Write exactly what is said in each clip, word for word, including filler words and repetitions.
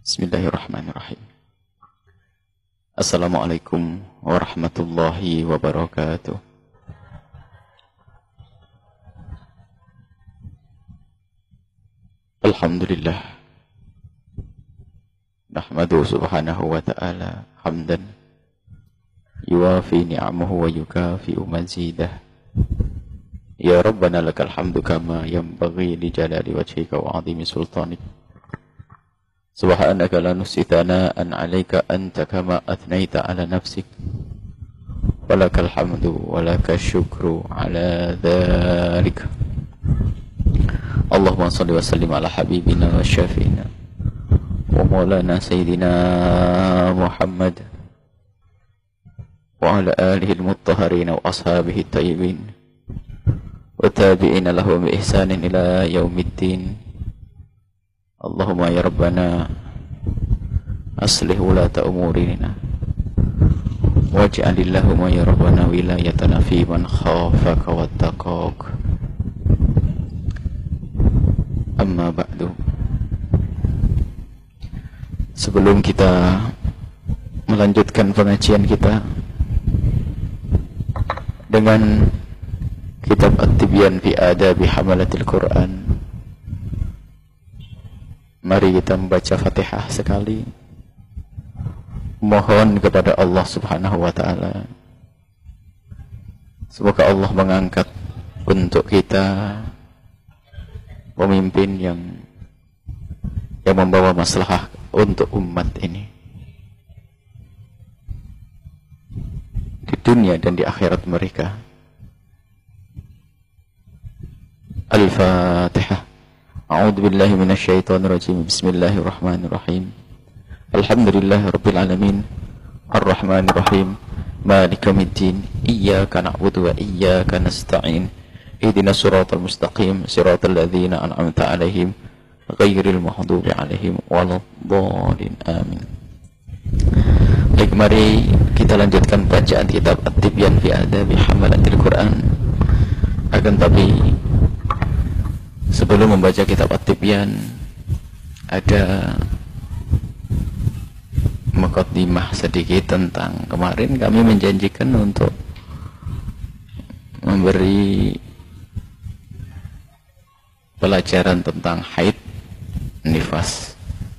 Bismillahirrahmanirrahim. Assalamualaikum warahmatullahi wabarakatuh. Alhamdulillah. Nahmadu subhanahu wa ta'ala hamdan yuwafi ni'amahu wa yukafi'u mazidah. Ya Rabbana lakal hamdu kama yanbaghi li jalali wajhika wa 'azimi sultanik. Subhanaka la nuhsi thana'an 'alaika anta kama athnayta 'ala nafsik. Walakal hamdu walakal syukru 'ala dzalik. Allahumma shalli wa sallim ala habibina wa syafi'ina wa maulana sayyidina Muhammad wa ala alihi al-mutahharin wa ashabihi at-tayyibin wa tabi'ina lahum bi ihsanin ila yaumiddin. Allahumma ya Rabbana aslih wulata umurina waj'alillahumma ya Rabbana wilayatana fi man khafaka wattaqak. Amma ba'du. Sebelum kita melanjutkan pengajian kita dengan kitab At-Tibyan fi Adabi Hamalatil Quran, mari kita membaca Fatihah sekali. Mohon kepada Allah Subhanahu wa ta'ala, semoga Allah mengangkat untuk kita pemimpin yang yang membawa maslahah untuk umat ini di dunia dan di akhirat mereka. Al-Fatihah. A'udzu billahi minasy syaithanir rajim. Bismillahirrahmanirrahim. Alhamdulillahi rabbil alamin. Arrahmanir rahim. Maliki yaumiddin. Iyyaka na'budu wa iyyaka nasta'in. Ihdinas siratal mustaqim. Siratal ladzina an'amta 'alaihim ghairil maghdubi 'alaihim waladdallin. Amin. Baik, mari kita lanjutkan bacaan kitab At-Tibyan fi Adabi Hamalatil Quran. Akan tapi sebelum membaca kitab At-Tibyan, ada muqaddimah sedikit tentang kemarin kami menjanjikan untuk memberi pelajaran tentang haid nifas,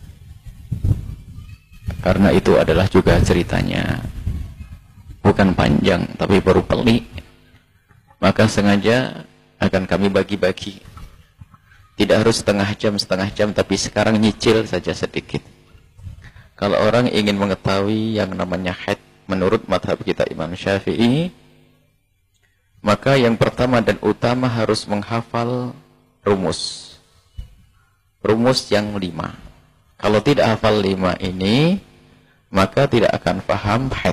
karena itu adalah juga ceritanya bukan panjang tapi baru pelik, maka sengaja akan kami bagi-bagi. Tidak harus setengah jam, setengah jam, tapi sekarang nyicil saja sedikit. Kalau orang ingin mengetahui yang namanya haid menurut madhab kita Imam Syafi'i, maka yang pertama dan utama harus menghafal rumus. Rumus yang lima. Kalau tidak hafal lima ini, maka tidak akan paham haid.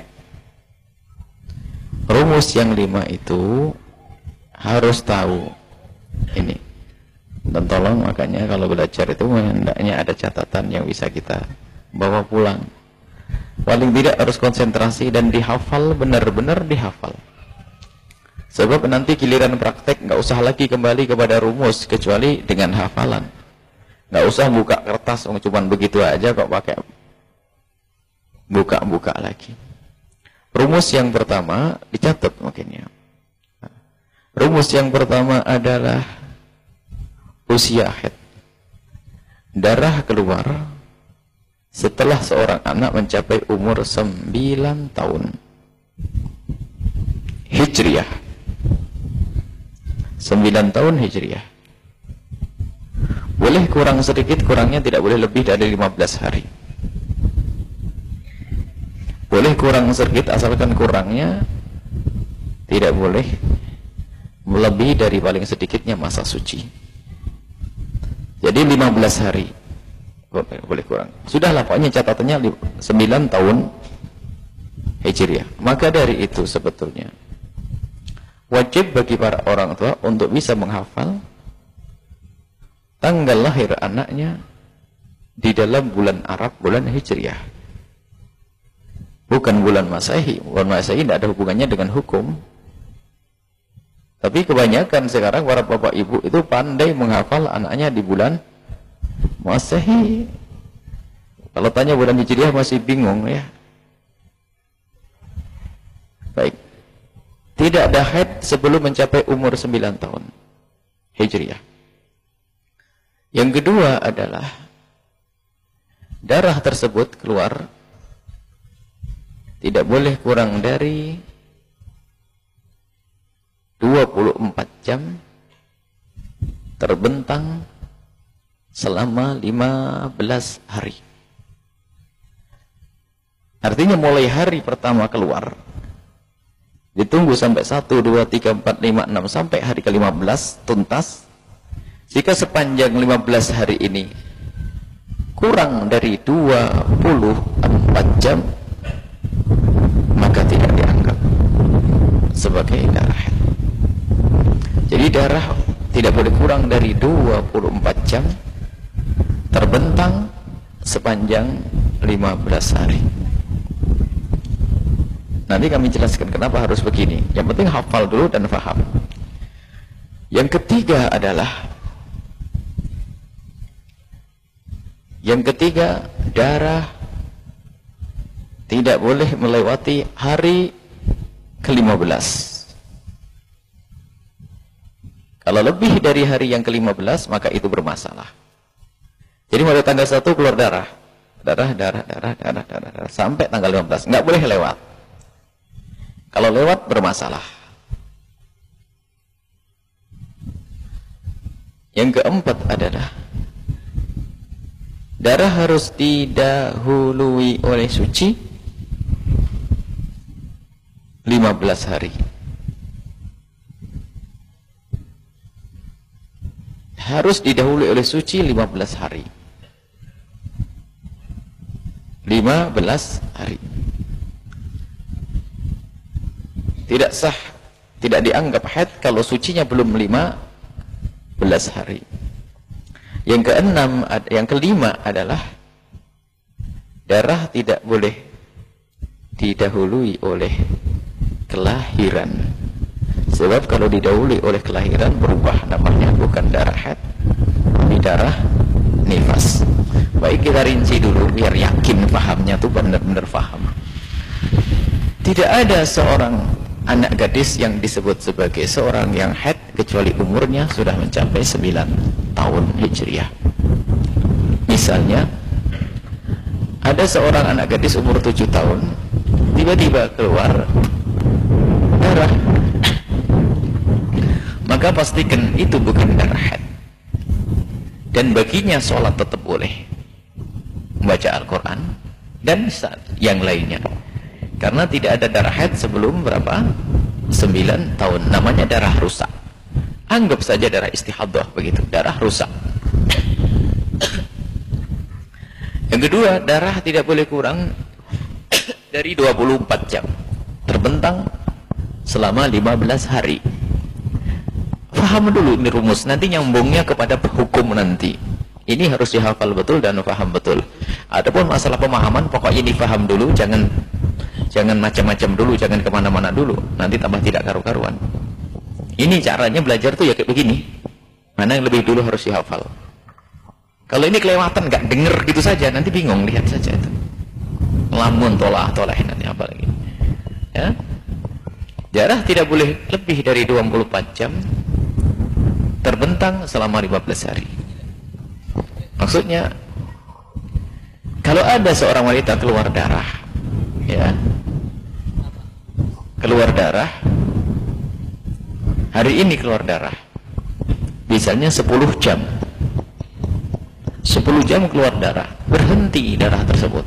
Rumus yang lima itu harus tahu ini. Dan tolong makanya kalau belajar itu hendaknya ada catatan yang bisa kita bawa pulang. Paling tidak harus konsentrasi dan dihafal, benar-benar dihafal. Sebab nanti giliran praktek nggak usah lagi kembali kepada rumus kecuali dengan hafalan. Nggak usah buka kertas, oh, cuman begitu aja kok pakai buka-buka lagi. Rumus yang pertama dicatat mungkin ya. Rumus yang pertama adalah usia haid. Darah keluar setelah seorang anak mencapai umur sembilan tahun Hijriah. sembilan tahun Hijriah. Boleh kurang sedikit, kurangnya tidak boleh lebih dari lima belas hari. Boleh kurang sedikit asalkan kurangnya tidak boleh melebihi dari paling sedikitnya masa suci. Jadi lima belas hari boleh, boleh kurang. Sudahlah pokoknya catatannya sembilan tahun Hijriah. Maka dari itu sebetulnya wajib bagi para orang tua untuk bisa menghafal tanggal lahir anaknya di dalam bulan Arab, bulan Hijriah. Bukan bulan Masehi. Bulan Masehi tidak ada hubungannya dengan hukum. Tapi kebanyakan sekarang para bapak ibu itu pandai menghafal anaknya di bulan Masehi. Kalau tanya bulan Hijriah masih bingung ya. Baik. Tidak ada haid sebelum mencapai umur sembilan tahun Hijriah. Yang kedua adalah darah tersebut keluar tidak boleh kurang dari dua puluh empat jam terbentang selama lima belas hari. Artinya mulai hari pertama keluar, ditunggu sampai satu, dua, tiga, empat, lima, enam, sampai hari ke lima belas tuntas. Jika sepanjang lima belas hari ini kurang dari dua puluh empat jam, maka tidak dianggap sebagai darah haid. Jadi darah tidak boleh kurang dari dua puluh empat jam terbentang sepanjang lima belas hari. Nanti kami jelaskan kenapa harus begini. Yang penting hafal dulu dan faham. Yang ketiga adalah Yang ketiga, darah tidak boleh melewati hari ke lima belas. Kalau lebih dari hari yang ke lima belas, maka itu bermasalah. Jadi mulai tanggal satu keluar darah. Darah, darah, darah, darah, darah, darah. Sampai tanggal lima belas. Nggak boleh lewat. Kalau lewat, bermasalah. Yang keempat adalah darah harus didahului oleh suci lima belas hari. Harus didahului oleh suci lima belas hari. lima belas hari. Tidak sah, tidak dianggap haid kalau sucinya belum lima belas hari. Yang keenam, yang kelima adalah darah tidak boleh didahului oleh kelahiran. Sebab kalau didahului oleh kelahiran berubah namanya, bukan darah haid, tapi darah nifas. Baik, kita rinci dulu biar yakin pahamnya tuh benar-benar paham. Tidak ada seorang anak gadis yang disebut sebagai seorang yang haid kecuali umurnya sudah mencapai sembilan tahun Hijriah. Misalnya ada seorang anak gadis umur tujuh tahun tiba-tiba keluar darah, maka pastikan itu bukan darah haid, dan baginya sholat tetap boleh, membaca Al-Quran dan yang lainnya, karena tidak ada darah haid sebelum berapa? sembilan tahun. Namanya darah rusak. Anggap saja darah istihadah begitu, darah rusak. Yang kedua, darah tidak boleh kurang dari dua puluh empat jam terbentang selama lima belas hari. Faham dulu ini rumus, nanti nyambungnya kepada hukum nanti. Ini harus dihafal betul dan faham betul. Adapun masalah pemahaman, pokoknya ini faham dulu, jangan jangan macam-macam dulu, jangan kemana-mana dulu, nanti tambah tidak karu-karuan. Ini caranya belajar tuh ya kayak begini. Mana yang lebih dulu harus dihafal. Kalau ini kelewatan, nggak denger gitu saja, nanti bingung, lihat saja itu. Lamun tolah tolah nanti apa lagi? Ya, darah tidak boleh lebih dari dua puluh empat jam terbentang selama lima belas hari. Maksudnya, kalau ada seorang wanita keluar darah, ya, keluar darah, hari ini keluar darah, misalnya sepuluh jam, sepuluh jam keluar darah, berhenti darah tersebut.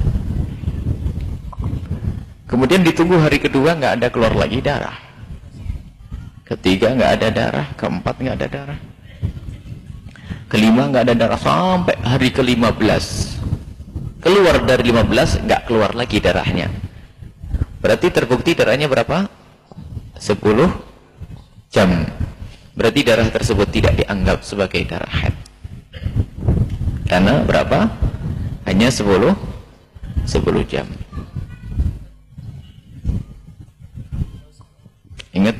Kemudian ditunggu hari kedua nggak ada keluar lagi darah, ketiga nggak ada darah, keempat nggak ada darah, kelima nggak ada darah, sampai hari ke lima belas. Keluar dari lima belas nggak keluar lagi darahnya. Berarti terbukti darahnya berapa? sepuluh jam. Berarti darah tersebut tidak dianggap sebagai darah haid. Karena berapa? Hanya sepuluh jam. Ingat,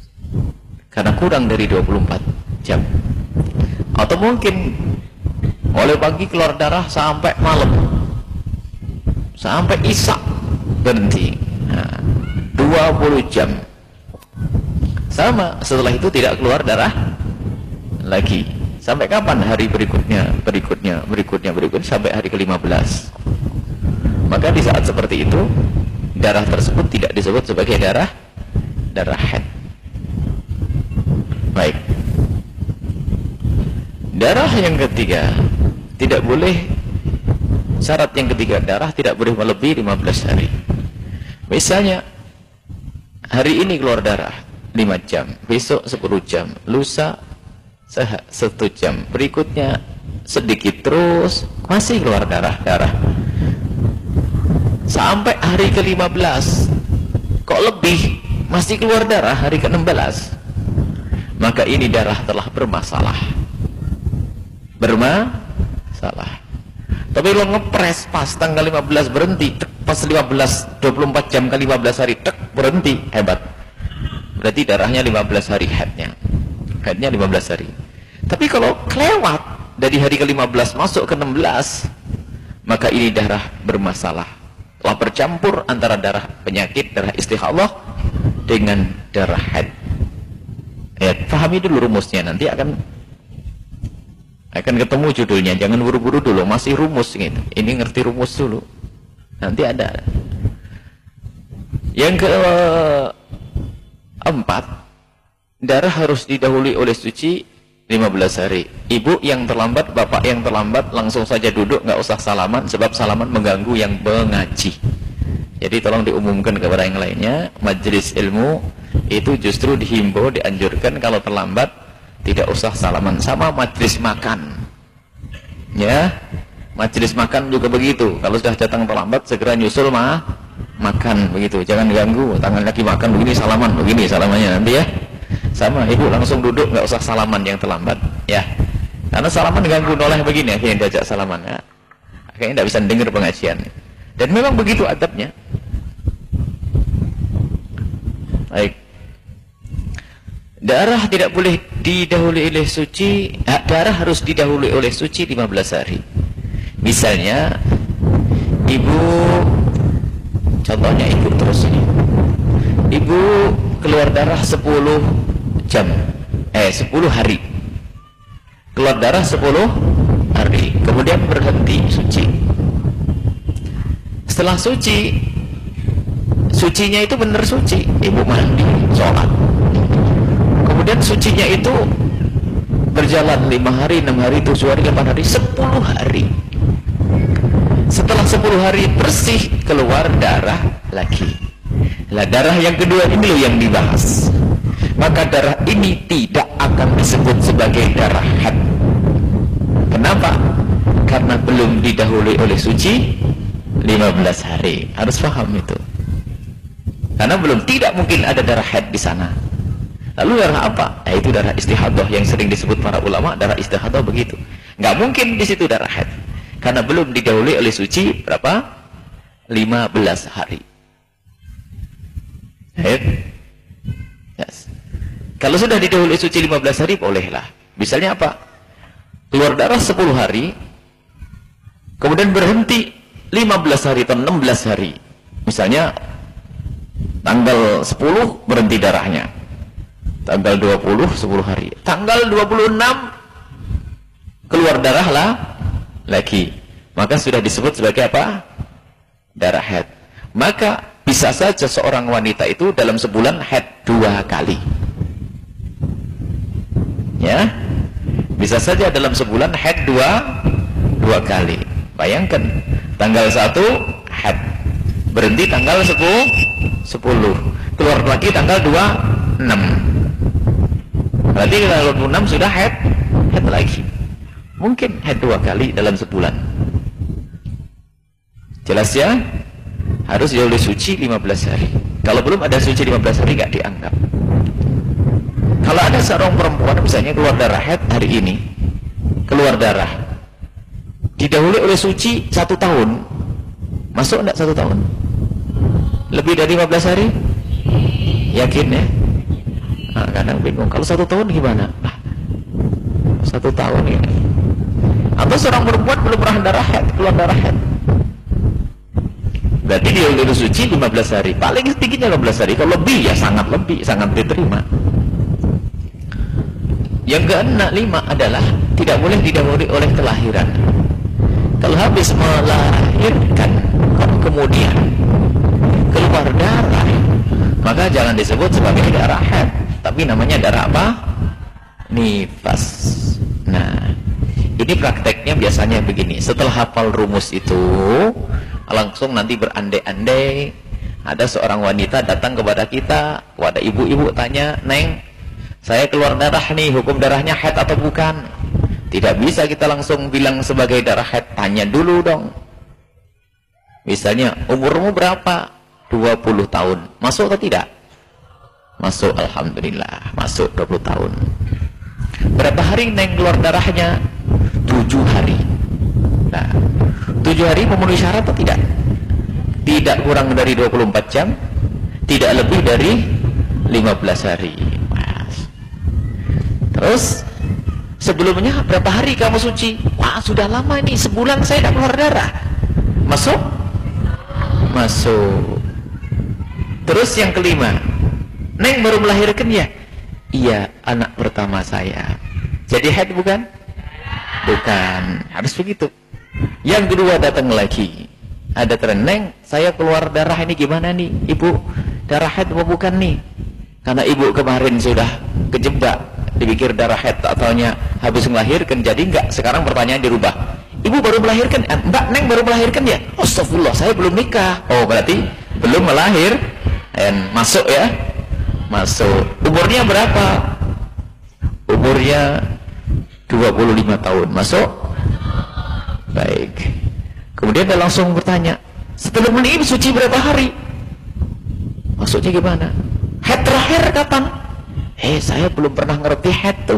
karena kurang dari dua puluh empat jam. Atau mungkin Mulai pagi keluar darah sampai malam, sampai isya berhenti. Nah, dua puluh jam. Sama, setelah itu tidak keluar darah lagi. Sampai kapan? Hari berikutnya, berikutnya, berikutnya, berikutnya, sampai hari ke lima belas. Maka di saat seperti itu, darah tersebut tidak disebut sebagai darah darah haid. Baik. Darah yang ketiga, tidak boleh, syarat yang ketiga, darah tidak boleh melebihi lima belas hari. Misalnya hari ini keluar darah lima jam, besok sepuluh jam, lusa satu jam, berikutnya sedikit terus masih keluar darah-darah sampai hari ke lima belas, kok lebih masih keluar darah hari ke enam belas, maka ini darah telah bermasalah bermasalah. Tapi lo ngepres pas tanggal lima belas berhenti, tek, pas lima belas, dua puluh empat jam ke lima belas hari, tek, berhenti, hebat. Berarti darahnya lima belas hari haidnya. Haidnya lima belas hari. Tapi kalau kelewat dari hari ke lima belas masuk ke enam belas, maka ini darah bermasalah. Telah bercampur antara darah penyakit, darah istihadah dengan darah haid. Ya, pahami dulu rumusnya, nanti akan akan ketemu judulnya. Jangan buru-buru dulu, masih rumus gitu. Ini ngerti rumus dulu, nanti ada. Yang keempat, darah harus didahului oleh suci lima belas hari. Ibu yang terlambat, bapak yang terlambat, langsung saja duduk, nggak usah salaman, sebab salaman mengganggu yang mengaji. Jadi tolong diumumkan kepada yang lainnya, majelis ilmu itu justru dihimbau, dianjurkan kalau terlambat tidak usah salaman. Sama majelis makan, ya, majelis makan juga begitu. Kalau sudah datang terlambat, segera nyusul mah makan, begitu. Jangan ganggu, tangan lagi makan begini, salaman begini, salamannya nanti ya. Sama, ibu langsung duduk, nggak usah salaman yang terlambat, ya. Karena salaman ganggu, noleh begini, akhirnya diajak salaman, ya. Akhirnya tidak bisa dengar pengajian. Dan memang begitu adabnya. Baik. Darah tidak boleh didahului oleh suci, darah harus didahului oleh suci lima belas hari. Misalnya ibu, contohnya ibu terus ini, ibu keluar darah sepuluh jam, eh sepuluh hari, keluar darah sepuluh hari, kemudian berhenti suci. Setelah suci, sucinya itu benar suci, ibu mandi, sholat, kemudian sucinya itu berjalan lima hari, enam hari, tujuh hari, delapan hari, sepuluh hari. Setelah sepuluh hari bersih, keluar darah lagi. Lah darah yang kedua ini loh yang dibahas. Maka darah ini tidak akan disebut sebagai darah haid. Kenapa? Karena belum didahului oleh suci lima belas hari. Harus paham itu. Karena belum, tidak mungkin ada darah haid di sana. Lalu darah apa? Nah, itu darah istihadah yang sering disebut para ulama, darah istihadah begitu. Nggak mungkin di situ darah haid. Karena belum didahului oleh suci berapa? lima belas hari. Haid. Yes. Kalau sudah didahului suci lima belas hari, bolehlah. Misalnya apa? Keluar darah sepuluh hari, kemudian berhenti lima belas hari atau enam belas hari. Misalnya tanggal sepuluh berhenti darahnya, tanggal dua puluh, sepuluh hari, tanggal dua puluh enam keluar darah lah lagi, maka sudah disebut sebagai apa? Darah haid. Maka bisa saja seorang wanita itu dalam sebulan haid dua kali, ya, bisa saja dalam sebulan haid dua dua kali. Bayangkan, tanggal satu haid, berhenti tanggal sepuluh, sepuluh, keluar lagi tanggal dua puluh enam. Berarti tanggal dua puluh enam sudah haid, haid lagi. Mungkin haid dua kali dalam sebulan. Jelas ya? Harus didahului suci lima belas hari. Kalau belum ada suci lima belas hari, nggak dianggap. Kalau ada seorang perempuan misalnya keluar darah haid hari ini, keluar darah, didahului oleh suci satu tahun, masuk enggak satu tahun? Lebih dari lima belas hari? Yakin ya? Nah, kadang bingung, kalau satu tahun gimana? Nah, satu tahun ya. Atau seorang perempuan belum pernah darah haid, keluar darah haid, berarti dia udah suci lima belas hari, paling sedikitnya lima belas hari. Kalau lebih ya sangat lebih, sangat diterima. Yang keenam lima adalah tidak boleh didahului oleh kelahiran. Kalau habis melahirkan kemudian keluar darah, maka jangan disebut sebagai darah haid, tapi namanya darah apa? Nifas. Nah, ini prakteknya biasanya begini. Setelah hafal rumus itu, langsung nanti berandai-andai. Ada seorang wanita datang kepada kita, kepada ibu-ibu tanya, "Neng, saya keluar darah nih, hukum darahnya haid atau bukan?" Tidak bisa kita langsung bilang sebagai darah haid, tanya dulu dong. Misalnya, umurmu berapa? dua puluh tahun. Masuk atau tidak? Masuk, alhamdulillah. Masuk dua puluh tahun. Berapa hari Neng keluar darahnya? tujuh hari. Nah, tujuh hari memenuhi syarat atau tidak? Tidak kurang dari dua puluh empat jam, tidak lebih dari lima belas hari. Mas. Terus sebelumnya berapa hari kamu suci? Wah, sudah lama ini, sebulan saya tidak keluar darah. Masuk? Masuk. Terus yang kelima, Neng baru melahirkan ya? Iya, anak pertama saya. Jadi haid bukan? Bukan. Harus begitu. Yang kedua datang lagi, ada tren, Neng, saya keluar darah ini gimana nih, Ibu? Darah haid apa bukan nih? Karena ibu kemarin sudah kejebak, dipikir darah haid, tak taunya habis melahirkan, jadi enggak. Sekarang pertanyaan dirubah. Ibu baru melahirkan? Eh, Mbak, Neng baru melahirkan ya? Astagfirullah, saya belum nikah. Oh, berarti belum melahir. Dan masuk ya? Masuk. Umurnya berapa? Umurnya dua puluh lima tahun. Masuk? Baik. Kemudian dia langsung bertanya, setelah menikah suci berapa hari? Maksudnya gimana? Haid terakhir kapan? Eh, saya belum pernah ngerti haid tuh.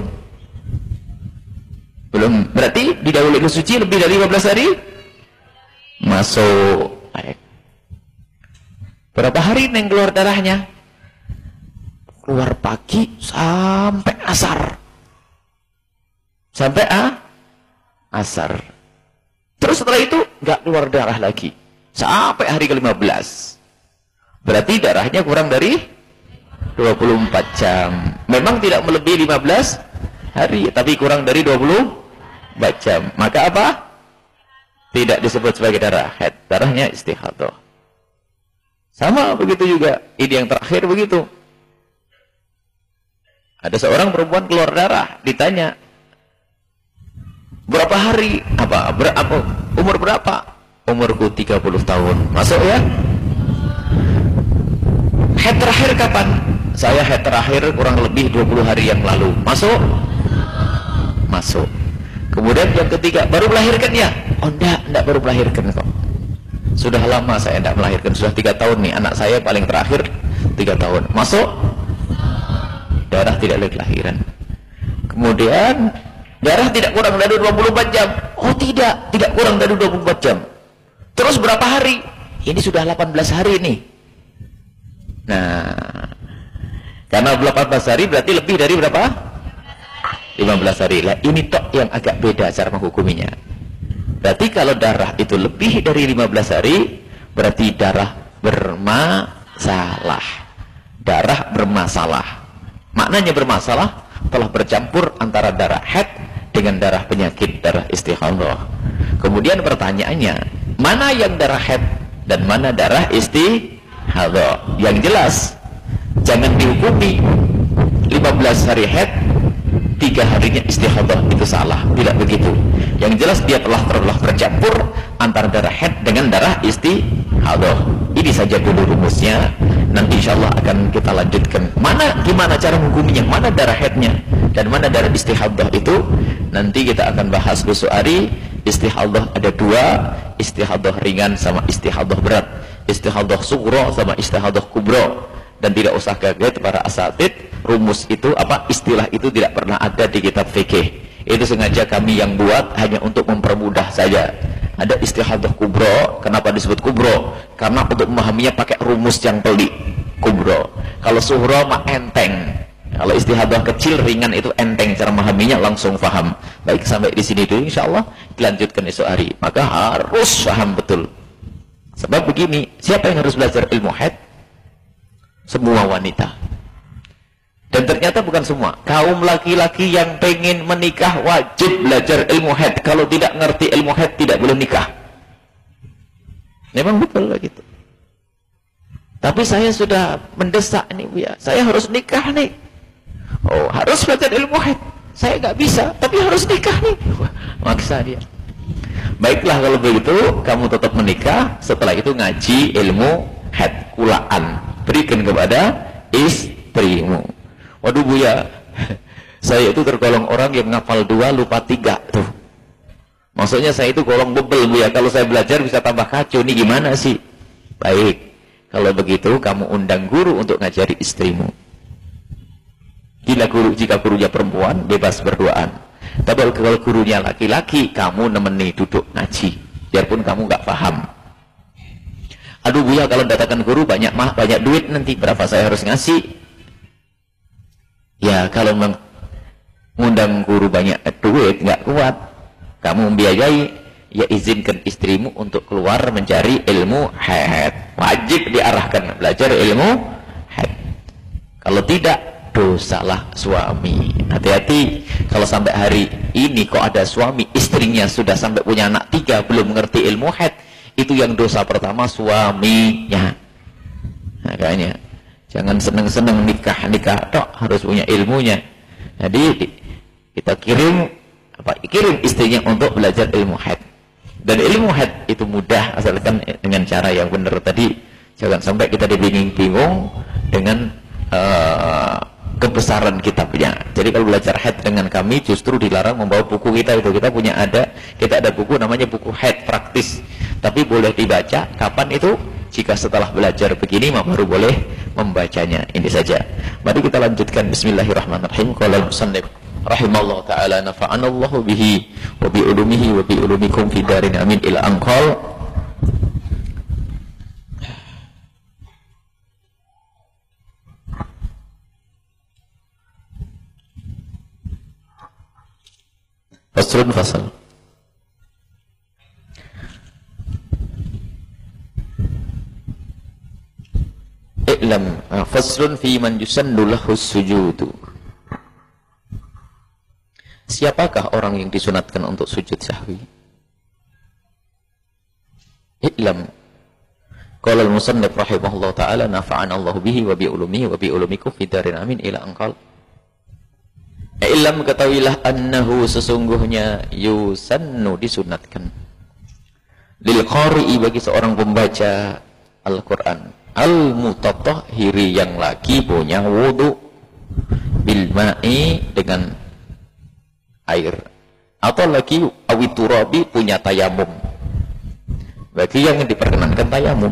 Belum. Berarti didahului suci lebih dari lima belas hari? Masuk. Baik. Berapa hari Neng keluar darahnya? Keluar pagi sampai asar. Sampai ah? Asar. Terus setelah itu nggak keluar darah lagi sampai hari ke lima belas. Berarti darahnya kurang dari dua puluh empat jam. Memang tidak melebihi lima belas hari, tapi kurang dari dua puluh empat jam. Maka apa? Tidak disebut sebagai darah haid, darahnya istihadah. Sama begitu juga. Ini yang terakhir begitu. Ada seorang perempuan keluar darah, ditanya, berapa hari? Apa? Berapa? Umur berapa? Umurku tiga puluh tahun. Masuk ya? Haid terakhir kapan? Saya haid terakhir kurang lebih dua puluh hari yang lalu. Masuk? Masuk. Kemudian yang ketiga, baru melahirkan ya? Oh enggak, enggak baru melahirkan kok. Sudah lama saya enggak melahirkan, sudah tiga tahun nih. Anak saya paling terakhir tiga tahun. Masuk? Darah tidak lagi kelahiran. Kemudian darah tidak kurang dari dua puluh empat jam. Oh tidak, tidak kurang dari dua puluh empat jam. Terus berapa hari? Ini sudah delapan belas hari nih. Nah, karena delapan belas hari berarti lebih dari berapa? lima belas hari. Lah ini tok yang agak beda cara menghukuminya. Berarti kalau darah itu lebih dari lima belas hari, berarti darah bermasalah. Darah bermasalah. Maknanya bermasalah telah bercampur antara darah haid dengan darah penyakit, darah istihadah. Kemudian pertanyaannya, mana yang darah haid dan mana darah istihadah? Yang jelas, jangan dihukumi lima belas hari haid, tiga harinya istihadah, itu salah. Tidak begitu. Yang jelas dia telah telah bercampur antara darah haid dengan darah istihadah. Ini saja dulu rumusnya. Nanti insya Allah akan kita lanjutkan. Mana, gimana cara menghukumnya? Mana darah haidnya dan mana darah istihadah itu? Nanti kita akan bahas besok hari. Istihadah ada dua, istihadah ringan sama istihadah berat. Istihadah sughra sama istihadah kubra. Dan tidak usah kaget para asatid, rumus itu apa, istilah itu tidak pernah ada di kitab fikih. Itu sengaja kami yang buat hanya untuk mempermudah saja. Ada istihadah kubro. Kenapa disebut kubro? Karena untuk memahaminya pakai rumus yang pelik. Kubro. Kalau suhro mah enteng. Kalau istihadah kecil ringan itu enteng cara memahaminya, langsung paham. Baik, sampai di sini dulu insyaallah, dilanjutkan esok hari. Maka harus paham betul. Sebab begini, siapa yang harus belajar ilmu haid? Semua wanita. Dan ternyata bukan semua. Kaum laki-laki yang pengen menikah wajib belajar ilmu haid. Kalau tidak ngerti ilmu haid tidak boleh nikah. Memang betul begitu. Tapi saya sudah mendesak nih Bu ya. Saya harus nikah nih. Oh, harus belajar ilmu haid. Saya nggak bisa, tapi harus nikah nih. Wah, maksa dia. Baiklah kalau begitu, kamu tetap menikah. Setelah itu ngaji ilmu haid kulaan. Berikan kepada istrimu. Waduh Bu ya, saya itu tergolong orang yang ngafal dua, lupa tiga tuh. Maksudnya saya itu golong bebel Bu ya. Kalau saya belajar bisa tambah kacau. Ini gimana sih? Baik, kalau begitu kamu undang guru untuk ngajari istrimu. Jika guru, jika gurunya perempuan, bebas berduaan. Tapi kalau gurunya laki-laki, kamu nemeni duduk ngaji, biarpun kamu nggak paham. Aduh Bu ya, kalau datangkan guru banyak mah banyak duit nanti, berapa saya harus ngasih? Ya kalau mengundang guru banyak duit nggak kuat, kamu membiayai, ya izinkan istrimu untuk keluar mencari ilmu haid. Wajib diarahkan belajar ilmu haid. Kalau tidak, dosalah suami. Hati-hati kalau sampai hari ini kok ada suami istrinya sudah sampai punya anak tiga belum mengerti ilmu haid, itu yang dosa pertama suaminya. Makanya jangan seneng-seneng nikah-nikah tok, harus punya ilmunya. Jadi kita kirim apa kirim istrinya untuk belajar ilmu haid. Dan ilmu haid itu mudah asalkan dengan cara yang benar tadi. Jangan sampai kita dibingung-bingung dengan uh, kebesaran kitabnya. Jadi kalau belajar haid dengan kami justru dilarang membawa buku kita itu. Kita punya ada, kita ada buku namanya buku haid praktis. Tapi boleh dibaca kapan itu? Jika setelah belajar begini maka baru boleh membacanya. Ini saja. Mari kita lanjutkan. Bismillahirrahmanirrahim. Qala al-musannif rahimallahu taala nafa'anallahu bihi wa bi ulumihi wa bi ulumikum fi darin amin ila anqal. Faslun fasal. I'lam faslun fi man yusannu lahu sujudu. Siapakah orang yang disunatkan untuk sujud sahwi? I'lam qala al-musannif rahimahullah ta'ala nafa'ana Allah bihi wa bi ulumihi wa bi ulumikum fi darin amin ila anqal. Ilam ketahuilah annahu sesungguhnya yusannu disunatkan lil qari'i bagi seorang pembaca Al-Quran al-mutatahhiri yang lagi punya wudu bil ma'i dengan air atau lagi awiturabi punya tayamum bagi yang diperkenankan tayamum.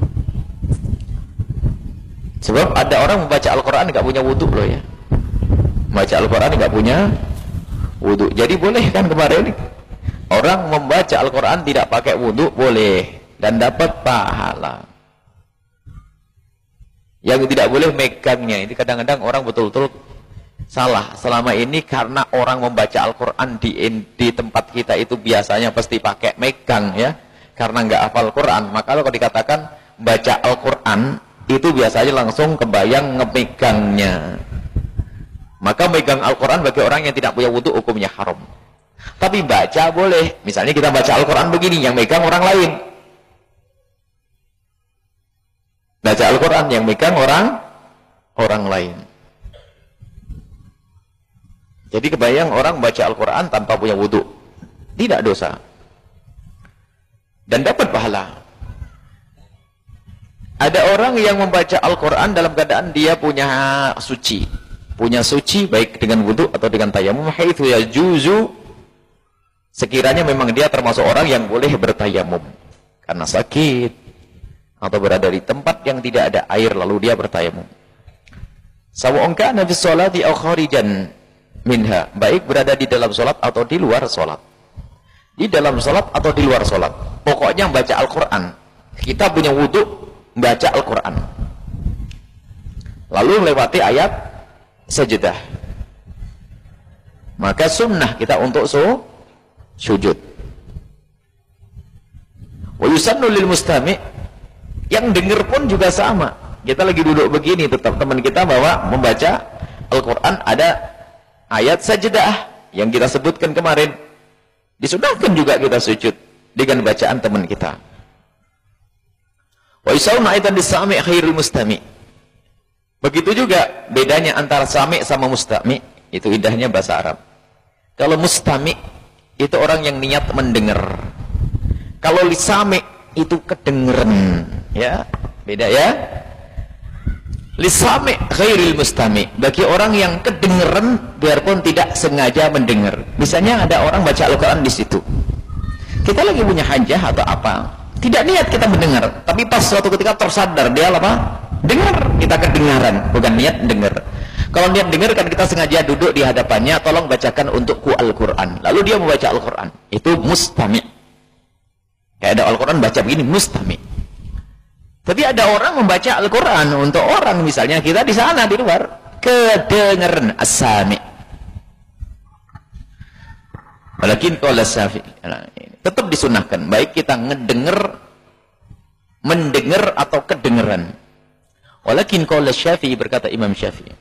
Sebab ada orang membaca Al-Quran nggak punya wudu loh ya. Membaca Al-Quran nggak punya wudhu. Jadi boleh kan kemarin orang membaca Al-Quran tidak pakai wudhu boleh dan dapat pahala. Yang tidak boleh megangnya. Ini kadang-kadang orang betul-betul salah. Selama ini karena orang membaca Al-Quran di, di tempat kita itu biasanya pasti pakai megang ya. Karena nggak hafal Quran. Maka kalau dikatakan baca Al-Quran itu biasanya langsung kebayang ngemegangnya. Maka megang Al-Quran bagi orang yang tidak punya wudhu hukumnya haram. Tapi baca boleh. Misalnya kita baca Al-Quran begini, yang megang orang lain. Baca Al-Quran yang megang orang orang lain. Jadi kebayang orang baca Al-Quran tanpa punya wudhu. Tidak dosa. Dan dapat pahala. Ada orang yang membaca Al-Quran dalam keadaan dia punya suci. Punya suci baik dengan wudhu atau dengan tayamum, haitsu yajuzu, sekiranya memang dia termasuk orang yang boleh bertayamum karena sakit atau berada di tempat yang tidak ada air lalu dia bertayamum. Sawa'un kana fi sholati aw kharijan minha, baik berada di dalam salat atau di luar salat. Di dalam salat atau di luar salat. Pokoknya baca Al-Qur'an. Kita punya wudhu baca Al-Qur'an. Lalu melewati ayat sajadah. Maka sunnah kita untuk su sujud. Wa yusannu lil mustami', yang dengar pun juga sama. Kita lagi duduk begini, tetap teman kita bawa membaca Al-Quran, ada ayat sajadah yang kita sebutkan kemarin, disunahkan juga kita sujud dengan bacaan teman kita. Wa yusannu aidan lis-sami' khairul mustami'. Begitu juga bedanya antara sami' sama mustami', itu indahnya bahasa Arab. Kalau mustami' itu orang yang niat mendengar. Kalau lisami itu kedengeran, ya beda ya. Lisami ghairil mustami, bagi orang yang kedengeran biarpun tidak sengaja mendengar. Misalnya ada orang baca Al-Quran di situ, kita lagi punya hajah atau apa, tidak niat kita mendengar, tapi pas suatu ketika tersadar dia apa? Dengar, kita kedengaran, bukan niat dengar. Kalau niat dengar kan kita sengaja duduk di hadapannya, tolong bacakan untukku Al-Quran, lalu dia membaca Al-Quran, itu mustami. Kayak ada Al-Quran baca begini, mustami. Tapi ada orang membaca Al-Quran untuk orang, misalnya kita di sana di luar, kedengeran as-sami. Walakin qala Syafi'i, tetap disunahkan baik kita ngedenger, mendengar atau kedengeran. Walakin qala Syafi'i, berkata Imam Syafi'i,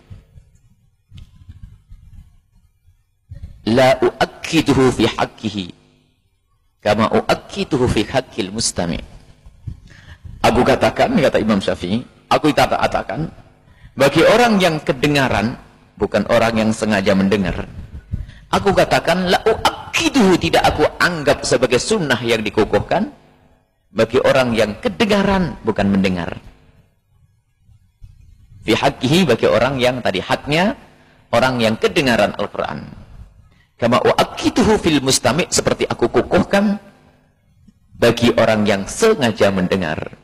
la uakkiduhu fi haqqihi kama uakkituhu fi haqqil mustami'. Aku katakan, kata Imam Syafi'i, aku katakan bagi orang yang kedengaran, bukan orang yang sengaja mendengar, aku katakan la uakkiduhu, tidak aku anggap sebagai sunnah yang dikukuhkan bagi orang yang kedengaran, bukan mendengar. Fi haqqihi, bagi orang yang tadi haknya orang yang kedengaran Al-Quran. Kama uakituhu fil mustami', seperti aku kukuhkan bagi orang yang sengaja mendengar.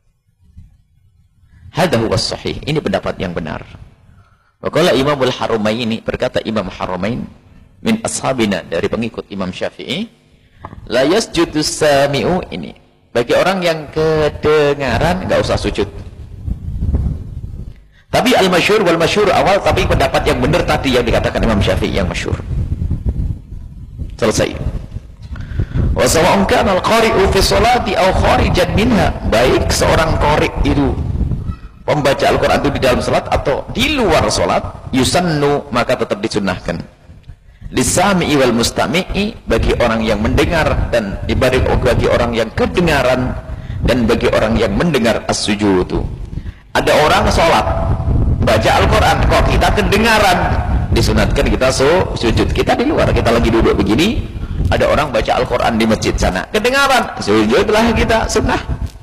Hadha huwa sahih, ini pendapat yang benar. Wa qala Imamul Haramain, berkata Imam Haramain min ashabina, dari pengikut Imam Syafi'i, la yasjudu sami'u, ini bagi orang yang kedengaran enggak usah sujud. Tapi al-masyhur wal masyhur awal, tapi pendapat yang benar tadi yang dikatakan Imam Syafi'i yang masyhur. Selesai. Wa sawa'un kana al-qari'u fi sholati aw kharijan minha, baik seorang qari' itu pembaca Al-Qur'an itu di dalam salat atau di luar salat, yusannu, maka tetap disunnahkan. Lisami'i wal mustami'i, bagi orang yang mendengar dan dibalik bagi orang yang kedengaran dan bagi orang yang mendengar as-sujudu. Ada orang salat baca Al-Qur'an kok kita kedengaran, disunatkan kita su sujud. Kita di luar, kita lagi duduk begini, ada orang baca Al-Quran di masjid sana, kedengaran, sujudlah kita, sunnah.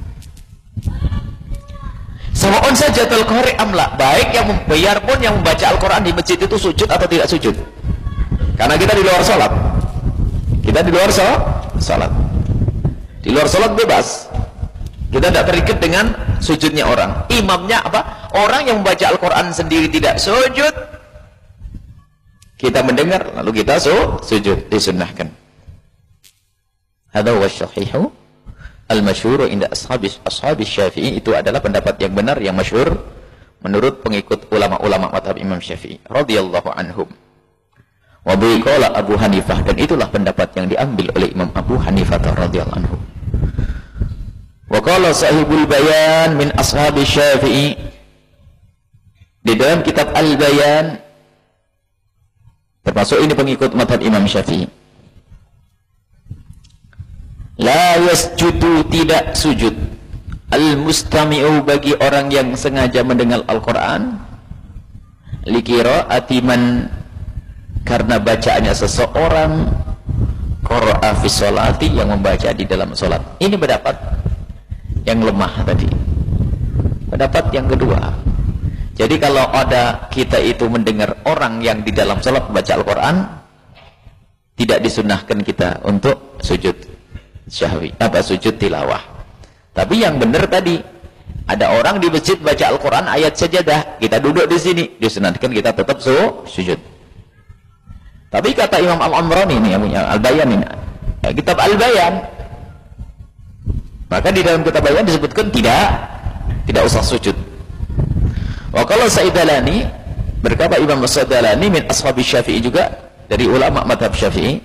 Sawa'un sajatul qari' amla, baik yang membayar pun yang membaca Al-Quran di masjid itu sujud atau tidak sujud, karena kita di luar sholat, kita di luar sholat, di luar sholat bebas, kita tidak terikat dengan sujudnya orang. Imamnya apa? Orang yang membaca Al-Quran sendiri tidak sujud, kita mendengar lalu kita su sujud, disunnahkan. Hadza huwa as-sahihu al-masyhur inda ashabi ashabi Syafi'i, itu adalah pendapat yang benar yang masyhur menurut pengikut ulama-ulama mazhab Imam Syafi'i radhiyallahu anhum. Wa bi qala Abu Hanifah, dan itulah pendapat yang diambil oleh Imam Abu Hanifah radhiyallahu anhu. Wa qala sahibul bayan min ashabi Syafi'i, di dalam kitab Al-Bayan, termasuk ini pengikut mazhab Imam Syafi'i, la yasjudu, tidak sujud, al-mustami'u, bagi orang yang sengaja mendengar Al-Quran, liqira'ati man, karena bacaannya seseorang, qara'a fi sholati, yang membaca di dalam sholat. Ini pendapat yang lemah tadi. Pendapat yang kedua, jadi kalau ada kita itu mendengar orang yang di dalam sholat membaca Al-Quran, tidak disunnahkan kita untuk sujud syahwi, apa sujud tilawah. Tapi yang benar tadi, ada orang di masjid baca Al-Quran ayat sajadah, kita duduk di sini, disunnahkan kita tetap su sujud. Tapi kata Imam Al-Amrani ini yang punya Al-Bayan ini, ya, kitab Al-Bayan, maka di dalam kitab Al-Bayan disebutkan tidak tidak usah sujud. Wa kalau Saidalani, Berkata Imam As-Sadalani min ashabi Syafi'i juga, dari ulama madhab Syafi'i,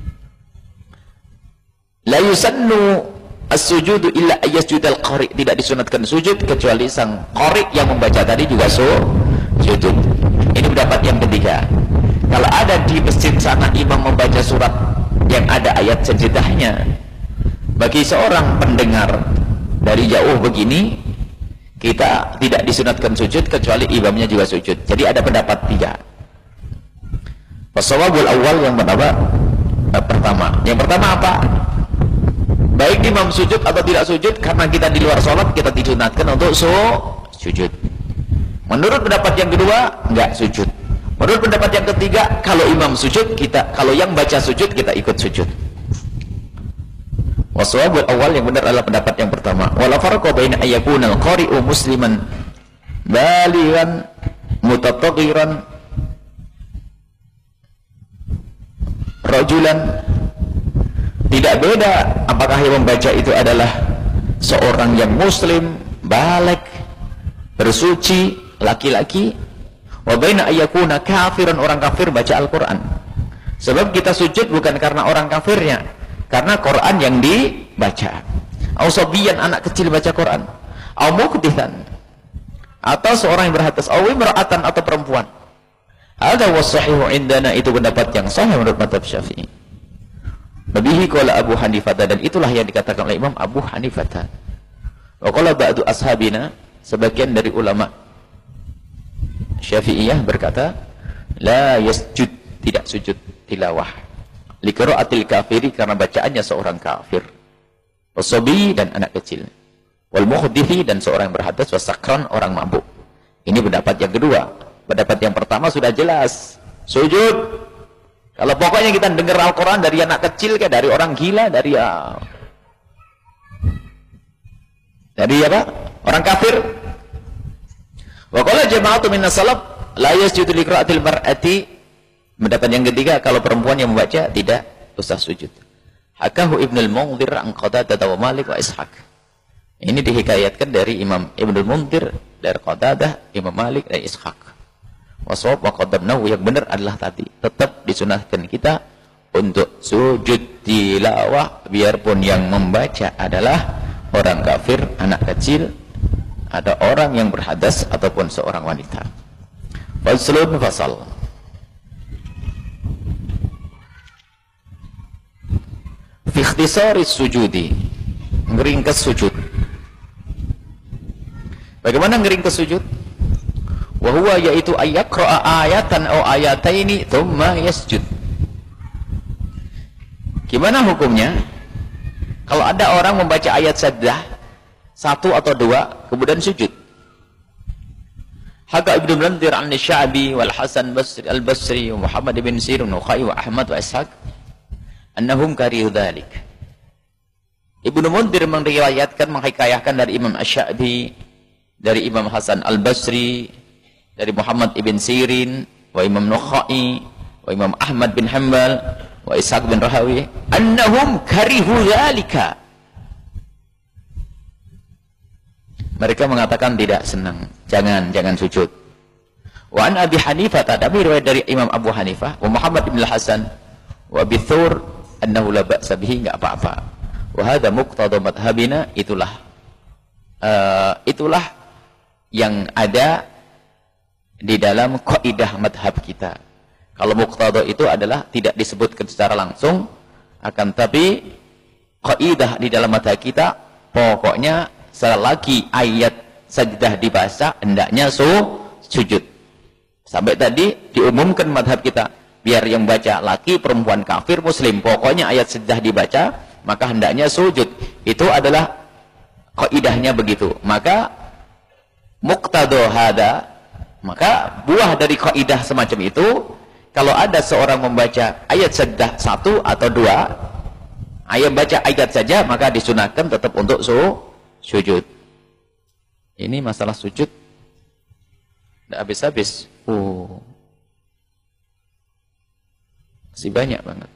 la yusannu as-sujudu illa ayyasjudal qari, tidak disunatkan sujud kecuali sang qari yang membaca tadi juga so sujud. Ini pendapat yang ketiga. Kalau ada di masjid sana imam membaca surat yang ada ayat sajidahnya, bagi seorang pendengar dari jauh begini, kita tidak disunatkan sujud kecuali imamnya juga sujud. Jadi ada pendapat tiga. Wasawabul awal, yang pendapat eh, pertama. Yang pertama apa? Baik imam sujud atau tidak sujud, karena kita di luar sholat, kita disunatkan untuk so, sujud. Menurut pendapat yang kedua, enggak sujud. Menurut pendapat yang ketiga, kalau imam sujud, kita, kalau yang baca sujud, kita ikut sujud. Wasawabul awal, yang benar adalah pendapat yang pertama. Wala farqa baina ayyakunal qari'u musliman balighan mutataghiran rajulan. Tidak beda apakah yang membaca itu adalah seorang yang muslim baligh, bersuci, laki-laki, wa baina ayyakuna kafiran, orang kafir baca Al-Qur'an. Sebab kita sujud bukan karena orang kafirnya, karena Quran yang dibaca. Au sabiyan, anak kecil baca Quran. Au muhditsan, atau seorang yang berhadas. Au imra'atan, atau perempuan. Hadza was-sahihu indana, itu pendapat yang sahih menurut mazhab Syafi'i. Nabihi qala Abu Hanifah, dan itulah yang dikatakan oleh Imam Abu Hanifah. Wa qala ba'du ashabina, sebagian dari ulama Syafi'iyah berkata, la yasjud, tidak sujud tilawah, liqiraatil kafiri, karena bacaannya seorang kafir, wasabi, dan anak kecil, wal muhdithi, dan seorang yang berhadas, wasakran, orang mabuk. Ini pendapat yang kedua. Pendapat yang pertama sudah jelas, sujud. Kalau pokoknya kita dengar Al-Quran dari anak kecil, kayak dari orang gila, dari ya, dari apa? Orang kafir. Wa qala jama'atu minas salaf la yasjudu liqiraatil mar'ati. Pendapat yang ketiga, kalau perempuan yang membaca tidak usah sujud. Hakahu Ibnul Munzir an Qatadah wa Malik wa Ishaq. Ini dihikayatkan dari Imam Ibnul Munzir, dari Qatadah, Imam Malik, dan Ishaq. Wasawab wa qaddamnahu, yang benar adalah tadi, tetap disunahkan kita untuk sujud tilawah, biarpun yang membaca adalah orang kafir, anak kecil, ada orang yang berhadas, ataupun seorang wanita. Faslun fasal. Fi ikhtisari sujudi, ngeringkas sujud. Bagaimana ngeringkas sujud? Wa huwa, yaitu ayyaqra'a ayatan aw ayataini tsumma yasjud. Gimana hukumnya? Kalau ada orang membaca ayat sajdah satu atau dua, kemudian sujud. Haka Ibnu Munzir an Sya'bi wal Hasan Basri al-Basri wa Muhammad bin Sirin wa Khai wa Ahmad wa Ishaq annahum karihu dzalik. Ibnu Munzir meriwayatkan, menghikayahkan dari Imam Asy-Sya'bi, dari Imam Hasan al-Basri, dari Muhammad ibn Sirin, wa Imam Nukhai, wa Imam Ahmad bin Hanbal, wa Ishaq bin Rahawi, annahum karihu dzalika. Mereka mengatakan tidak senang, jangan jangan sujud. Wa an Abi Hanifah, tapi riwayat dari Imam Abu Hanifah, wa Muhammad bin Hasan, wa Abi Thur, annahu la ba'sa bihi, enggak apa-apa. Wa hadza muqtada madhhabina, itulah uh, itulah yang ada di dalam kaidah madhab kita. Kalau muqtada itu adalah tidak disebutkan secara langsung, akan tapi kaidah di dalam madhab kita, pokoknya selagi ayat sajdah dibaca, hendaknya su sujud. Sampai tadi diumumkan madhab kita, biar yang baca laki, perempuan, kafir, muslim, pokoknya ayat sajdah dibaca, maka hendaknya sujud. Itu adalah kaidahnya begitu. Maka muqtada hada, maka buah dari kaidah semacam itu, kalau ada seorang membaca ayat sajdah satu atau dua, ayat baca ayat saja, maka disunahkan tetap untuk su sujud. Ini masalah sujud tidak habis-habis. Oh, masih banyak banget.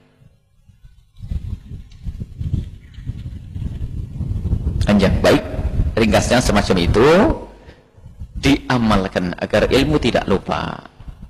Panjang. Baik, ringkasnya semacam itu, diamalkan agar ilmu tidak lupa.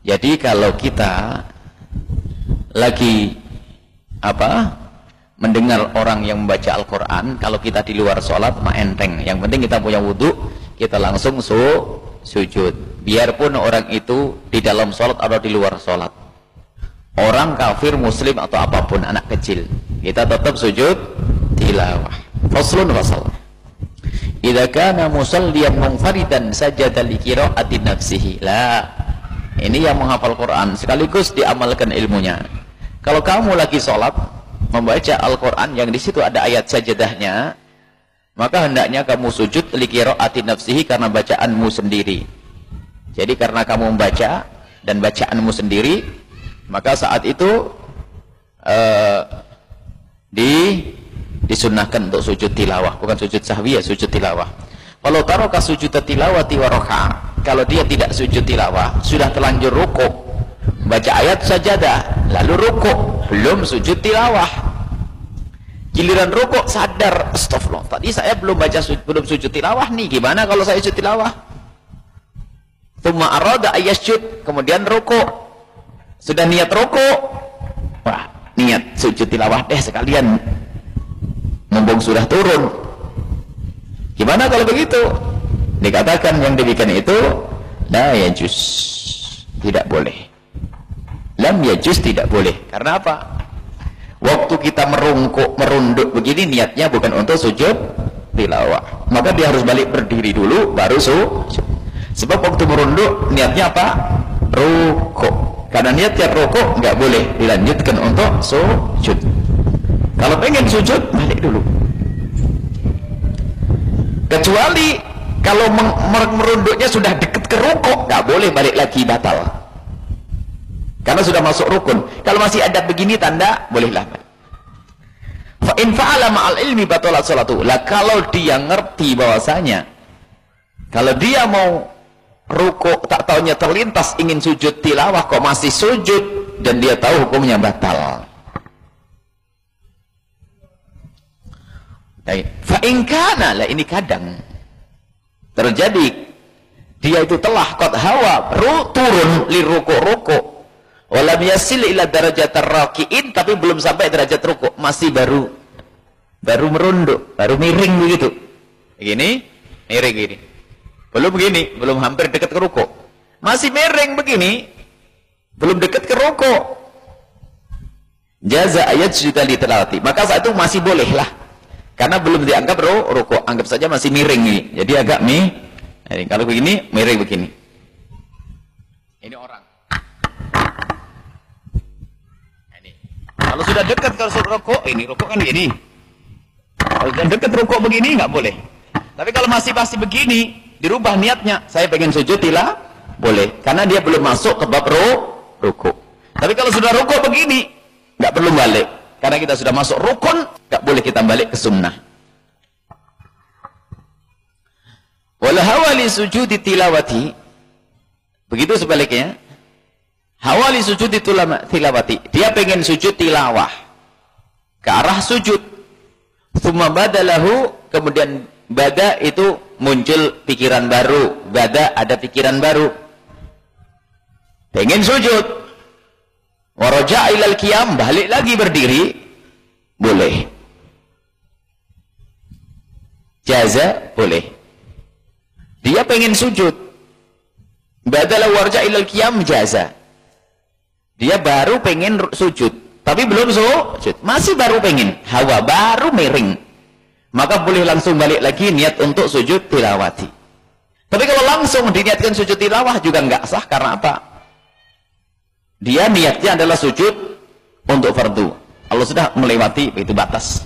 Jadi kalau kita lagi apa mendengar orang yang membaca Al-Quran, kalau kita di luar sholat mah enteng, yang penting kita punya wudhu, kita langsung su sujud, biarpun orang itu di dalam sholat atau di luar sholat, orang kafir, muslim atau apapun, anak kecil, kita tetap sujud tilawah. Faslun fasal idza kana musalliyan munfaridan sajada li qiraati nafsihi. Lah, ini yang menghafal Quran sekaligus diamalkan ilmunya. Kalau kamu lagi sholat membaca Al-Quran yang di situ ada ayat sajadahnya, maka hendaknya kamu sujud li qiraati nafsihi, karena bacaanmu sendiri. Jadi karena kamu membaca dan bacaanmu sendiri, maka saat itu uh, di disunnahkan untuk sujud tilawah, bukan sujud sahwi ya, sujud tilawah. Kalau taroka sujud tilawati wa raka'a, kalau dia tidak sujud tilawah, sudah terlanjur rukuk, baca ayat sajadah lalu rukuk, belum sujud tilawah, giliran rukuk sadar, astagfirullah, tadi saya belum baca belum sujud tilawah nih, gimana kalau saya sujud tilawah? Tsumma arada ayyasjud, kemudian rukuk, sudah niat rukuk, wah niat sujud tilawah deh sekalian, mumpung sudah turun. Gimana kalau begitu? Dikatakan yang demikian itu la yajuz, tidak boleh. Lam yajuz, tidak boleh. Karena apa? Waktu kita merungkuk, merunduk begini, niatnya bukan untuk sujud tilawah, maka dia harus balik berdiri dulu baru sujud. Sebab waktu merunduk niatnya apa? Rukuk. Karena niatnya rukuk nggak boleh dilanjutkan untuk sujud. Kalau pengen sujud balik dulu. Kecuali kalau merunduknya sudah dekat ke rukuk, nggak boleh balik lagi, batal. Karena sudah masuk rukun. Kalau masih ada begini tanda, bolehlah. Fa in fa'ala ma'al ilmi batalat salatu. Lah kalau dia ngerti bahwasanya kalau dia mau rukuk tak taunya terlintas ingin sujud tilawah kok masih sujud, dan dia tahu hukumnya batal. Fa in kana, lah ini kadang terjadi dia itu telah qad hawa turun li rukuk-rukuk walam yasil ila darajat rakiin, tapi belum sampai derajat rukuk, masih baru baru merunduk, baru miring begitu. Begini, miring gini. Belum begini, belum hampir dekat ke rukuk. Masih miring begini, belum dekat ke rukuk. Jaza ayat sudah ditelati. Maka saat itu masih bolehlah. Karena belum dianggap rukuk, anggap saja masih miring ini. Jadi agak mi, kalau begini miring begini. Ini orang. Ini. Kalau sudah dekat ke rukuk, ini rukuk kan gini. Kalau sudah dekat rukuk begini nggak boleh. Tapi kalau masih masih begini, dirubah niatnya, saya pengen sujud tilawah, boleh. Karena dia belum masuk ke bab rukuk. Tapi kalau sudah rukuk begini, nggak perlu balik. Karena kita sudah masuk rukun, nggak boleh kita balik ke sunnah. Wala hawali sujudi tilawati, begitu sebaliknya. Hawali sujudi tilawati, dia pengen sujud tilawah ke arah sujud. Tsumma badalahu, kemudian bada itu muncul pikiran baru, bada ada pikiran baru, pengen sujud. Waraja ilal qiyam, balik lagi berdiri, boleh. Jaza, boleh. Dia pengen sujud, badala warja ilal qiyam, jaza. Dia baru pengen sujud, tapi belum sujud, masih baru pengen, hawa baru miring, maka boleh langsung balik lagi niat untuk sujud tilawati. Tapi kalau langsung diniatkan sujud tilawah juga nggak sah. Karena apa? Dia niatnya adalah sujud untuk fardu. Allah sudah melewati itu batas.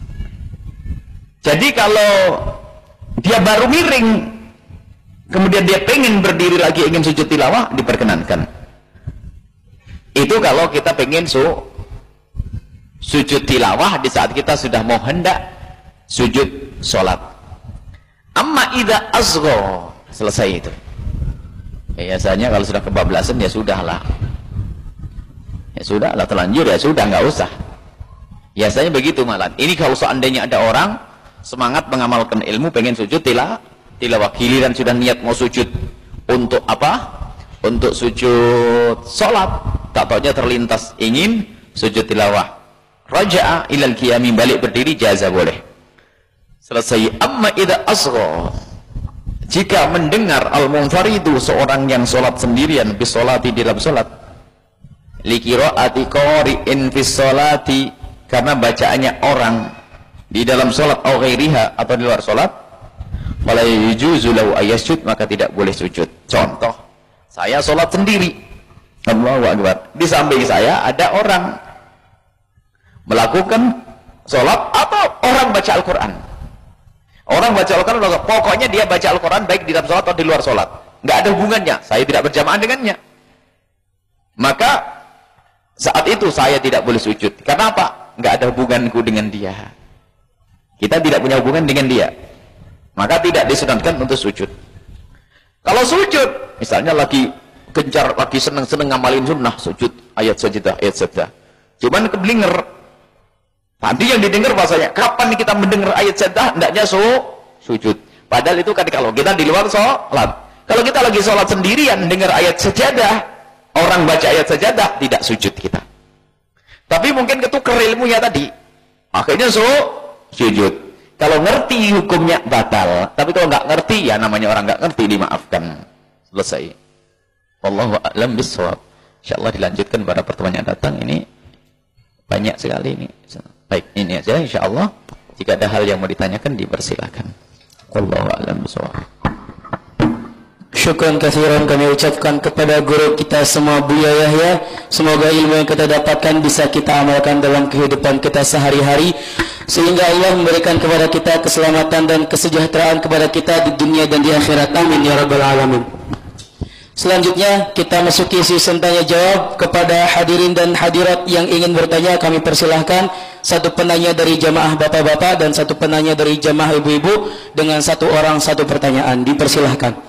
Jadi kalau dia baru miring, kemudian dia pengen berdiri lagi ingin sujud tilawah, diperkenankan. Itu kalau kita pengen su sujud tilawah di saat kita sudah mau hendak sujud sholat. Amma idza asgha, selesai itu. Biasanya kalau sudah kebablasan ya sudahlah. Ya sudah lah, terlanjur ya sudah, nggak usah. Biasanya begitu malah. Ini kalau seandainya ada orang semangat mengamalkan ilmu, pengen sujud tilawah, tilawah, giliran sudah niat mau sujud untuk apa? untuk sujud sholat, tak taunya terlintas ingin sujud tilawah, raja'a ilal qiyami, balik berdiri, jaza boleh. Selesai. Amma idza asgha, jika mendengar al-munfaridu, seorang yang sholat sendirian, bis sholati, di dalam sholat, li qiraati qari'in fis sholati, karena bacaannya orang di dalam sholat, au ghairiha, atau di luar sholat, fala yujuzu lahu ayyasjud, maka tidak boleh sujud. Contoh, saya sholat sendiri, Allahu Akbar, di samping saya ada orang melakukan sholat atau orang baca Al-Quran. Orang baca Al-Quran, pokoknya dia baca Al-Quran baik di dalam sholat atau di luar sholat, nggak ada hubungannya, saya tidak berjamaah dengannya, maka saat itu saya tidak boleh sujud. Karena apa? Nggak ada hubunganku dengan dia, kita tidak punya hubungan dengan dia, maka tidak disunatkan untuk sujud. Kalau sujud, misalnya lagi gencar, lagi seneng-seneng ngamalin sunnah, sujud ayat sajadah, ayat sajadah, cuman keblinger, tadi yang didengar bahasanya, kapan kita mendengar ayat sajadah, hendaknya su sujud. Padahal itu kan kalau kita di luar sholat. Kalau kita lagi sholat sendirian, dengar ayat sajadah, orang baca ayat sajadah, tidak sujud kita. Tapi mungkin ketuker ilmunya tadi, akhirnya su sujud. Kalau ngerti hukumnya batal, tapi kalau nggak ngerti, ya namanya orang nggak ngerti, dimaafkan. Selesai. Wallahu a'lam bishawab. Insyaallah dilanjutkan pada pertemuan yang datang. Ini banyak sekali ini. Baik, ini aja insyaallah. Jika ada hal yang mau ditanyakan, dipersilakan. Wallahu a'lam bishawab. Syukran katsiran kami ucapkan kepada guru kita semua, Buya Yahya. Semoga ilmu yang kita dapatkan bisa kita amalkan dalam kehidupan kita sehari-hari, sehingga Allah memberikan kepada kita keselamatan dan kesejahteraan kepada kita di dunia dan di akhirat. Amin ya rabbal alamin. Selanjutnya kita masuki season tanya jawab. Kepada hadirin dan hadirat yang ingin bertanya, kami persilahkan. Satu penanya dari jamaah bapak-bapak dan satu penanya dari jamaah ibu-ibu, dengan satu orang satu pertanyaan. Dipersilahkan.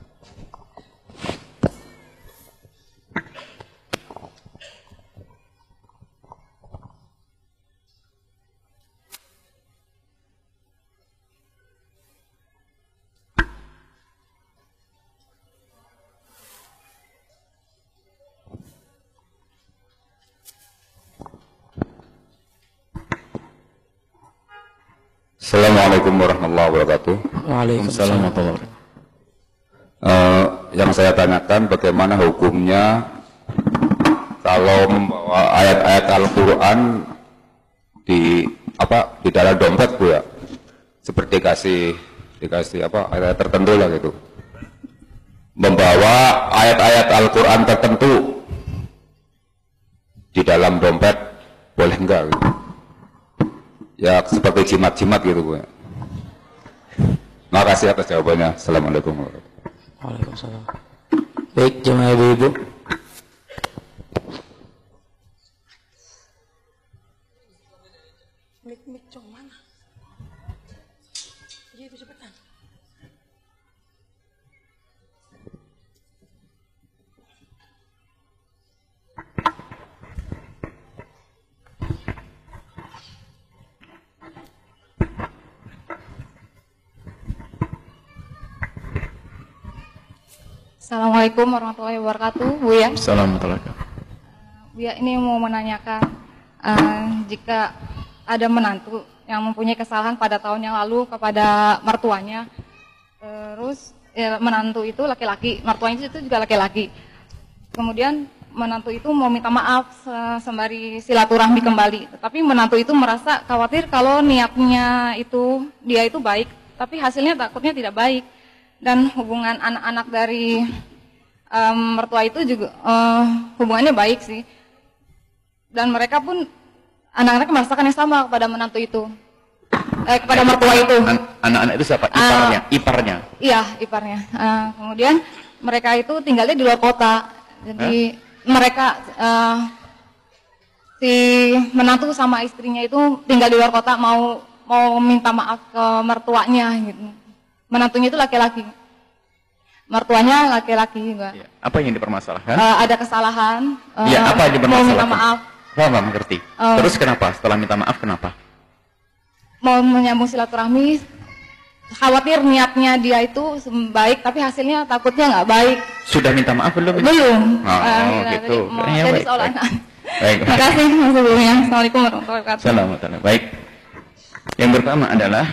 Assalamualaikum warahmatullahi wabarakatuh. Waalaikumsalam warahmatullahi wabarakatuh. Uh, yang saya tanyakan, bagaimana hukumnya kalau membawa ayat-ayat Al-Quran di apa di dalam dompet, Bu ya? Seperti dikasih dikasih apa ayat-ayat tertentu lah gitu. Membawa ayat-ayat Al-Quran tertentu di dalam dompet, boleh enggak gitu? Ya seperti jimat-jimat gitu, Bu. Makasih atas jawabannya. Assalamualaikum warahmatullahi wabarakatuh. Waalaikumsalam. Baik, jemaah ibu-ibu. Mik-mik cong mana? Iya itu cepetan. Assalamualaikum warahmatullahi wabarakatuh, Bu ya. Assalamualaikum. Bu ya, ini mau menanyakan, uh, jika ada menantu yang mempunyai kesalahan pada tahun yang lalu kepada mertuanya, terus ya, menantu itu laki-laki, mertuanya itu juga laki-laki. Kemudian menantu itu mau minta maaf sembari silaturahmi kembali, tapi menantu itu merasa khawatir kalau niatnya itu dia itu baik, tapi hasilnya takutnya tidak baik. Dan hubungan anak-anak dari um, mertua itu juga uh, hubungannya baik sih. Dan mereka pun anak-anak merasakan yang sama kepada menantu itu, eh, kepada mertua itu. Anak-anak itu siapa? Iparnya? Uh, iparnya? Iya, iparnya. Uh, kemudian mereka itu tinggalnya di luar kota. Jadi huh? mereka uh, si menantu sama istrinya itu tinggal di luar kota, mau mau minta maaf ke mertuanya gitu. Menantunya itu laki-laki, mertuanya laki-laki juga. Ya. Apa yang dipermasalahkan? Uh, ada kesalahan. Uh, ya, apa yang dipermasalahkan? Mau minta maaf. Wah, nggak mengerti. Uh, Terus kenapa? Setelah minta maaf kenapa? Mau menyambung silaturahmi, khawatir niatnya dia itu baik tapi hasilnya takutnya nggak baik. Sudah minta maaf belum? Belum. Oh, uh, gitu. Mau Ya, jadi baik, soal baik. anak. Baik. Terima kasih Mas sebelumnya. Assalamualaikum warahmatullahi wabarakatuh. Assalamualaikum. Baik. Yang pertama adalah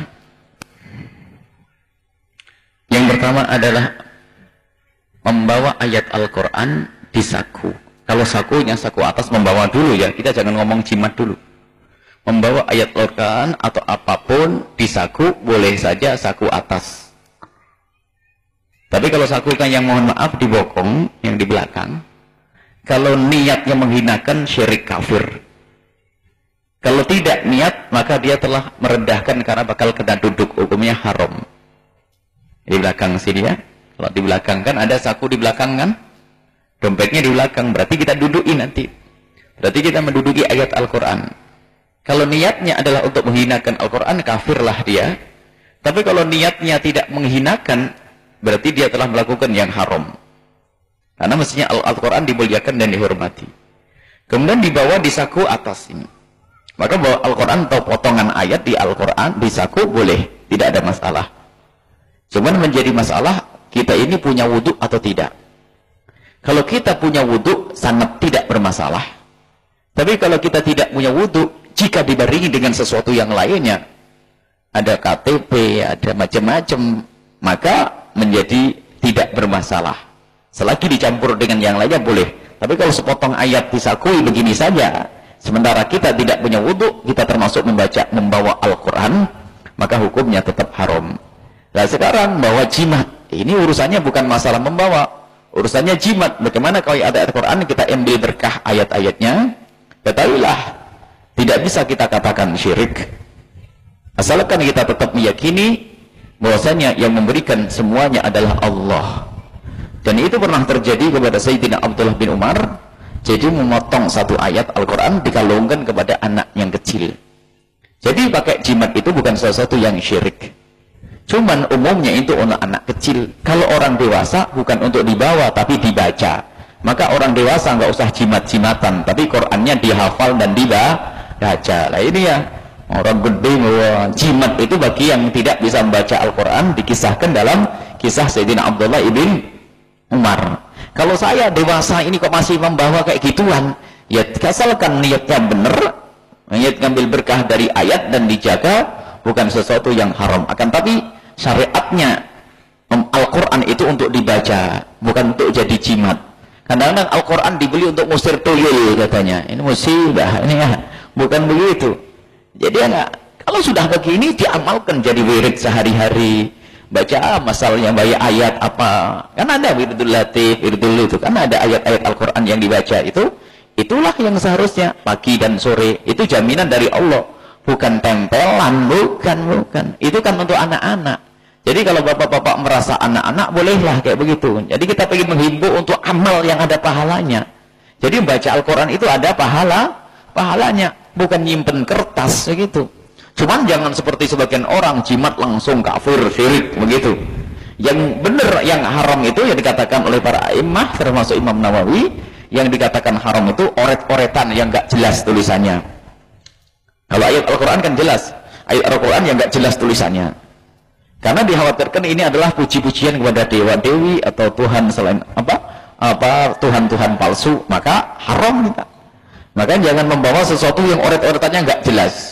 yang pertama adalah membawa ayat Al-Quran di saku. Kalau sakunya saku atas membawa dulu ya. Kita jangan ngomong jimat dulu. Membawa ayat Al-Quran atau apapun di saku boleh saja saku atas. Tapi kalau sakunya yang mohon maaf di bokong, yang di belakang, kalau niatnya menghinakan syirik kafir. Kalau tidak niat, maka dia telah merendahkan karena bakal kena duduk, hukumnya haram. Di belakang sini ya. Kalau di belakang kan ada saku di belakang kan? Dompetnya di belakang, berarti kita duduki nanti. Berarti kita menduduki ayat Al-Quran. Kalau niatnya adalah untuk menghinakan Al-Quran, kafirlah dia. Tapi kalau niatnya tidak menghinakan, berarti dia telah melakukan yang haram. Karena mestinya Al-Quran dimuliakan dan dihormati. Kemudian dibawa di saku atas ini. Maka bawa Al-Quran atau potongan ayat di Al-Quran, di saku boleh. Tidak ada masalah. Cuman menjadi masalah, kita ini punya wudhu atau tidak. Kalau kita punya wudhu, sangat tidak bermasalah. Tapi kalau kita tidak punya wudhu, jika dibarengi dengan sesuatu yang lainnya, ada K T P, ada macam-macam, maka menjadi tidak bermasalah. Selagi dicampur dengan yang lainnya boleh. Tapi kalau sepotong ayat disakui begini saja, sementara kita tidak punya wudhu, kita termasuk membaca, membawa Al-Quran, maka hukumnya tetap haram. Nah sekarang bawa jimat, ini urusannya bukan masalah membawa, urusannya jimat. Bagaimana kalau ada Al-Quran, kita ambil berkah ayat-ayatnya, ketahuilah, tidak bisa kita katakan syirik. Asalkan kita tetap meyakini bahwasanya yang memberikan semuanya adalah Allah. Dan itu pernah terjadi kepada Sayyidina Abdullah bin Umar. Jadi memotong satu ayat Al-Quran dikalungkan kepada anak yang kecil. Jadi pakai jimat itu bukan sesuatu yang syirik. Cuman umumnya itu untuk anak kecil. Kalau orang dewasa bukan untuk dibawa tapi dibaca. Maka orang dewasa nggak usah jimat-jimatan, tapi Qurannya dihafal dan dibaca. Lah ini ya, orang gede bahwa jimat itu bagi yang tidak bisa membaca Al-Quran, dikisahkan dalam kisah Sayyidina Abdullah ibn Umar. Kalau saya dewasa ini kok masih membawa kayak gituan, ya asalkan niatnya benar, niat ngambil berkah dari ayat dan dijaga, bukan sesuatu yang haram. Akan tapi syariatnya Al-Quran itu untuk dibaca, bukan untuk jadi jimat. Kadang-kadang Al-Quran dibeli untuk ngusir tuyul katanya. Ini musibah, ini ya. Bukan begitu. Jadi ya, kalau sudah begini diamalkan jadi wirid sehari-hari. Baca masalahnya, baca ayat apa. Kan ada wiridul latif, wiridul itu. Kan ada ayat-ayat Al-Quran yang dibaca itu. Itulah yang seharusnya pagi dan sore. Itu jaminan dari Allah. Bukan tempelan, bukan, bukan. Itu kan untuk anak-anak. Jadi kalau bapak-bapak merasa anak-anak, bolehlah kayak begitu. Jadi kita ingin menghimbau untuk amal yang ada pahalanya. Jadi membaca Al-Quran itu ada pahala, pahalanya. Bukan nyimpen kertas, begitu. Cuman jangan seperti sebagian orang, jimat langsung kafir, syirik, begitu. Yang benar, yang haram itu yang dikatakan oleh para imam, termasuk Imam Nawawi, yang dikatakan haram itu oret-oretan yang gak jelas tulisannya. Kalau ayat Al-Quran kan jelas, ayat Al-Quran yang gak jelas tulisannya. Karena dikhawatirkan ini adalah puji-pujian kepada dewa-dewi atau Tuhan selain apa? Apa Tuhan-Tuhan palsu, maka haram kita. Maka jangan membawa sesuatu yang oret-oretannya nggak jelas.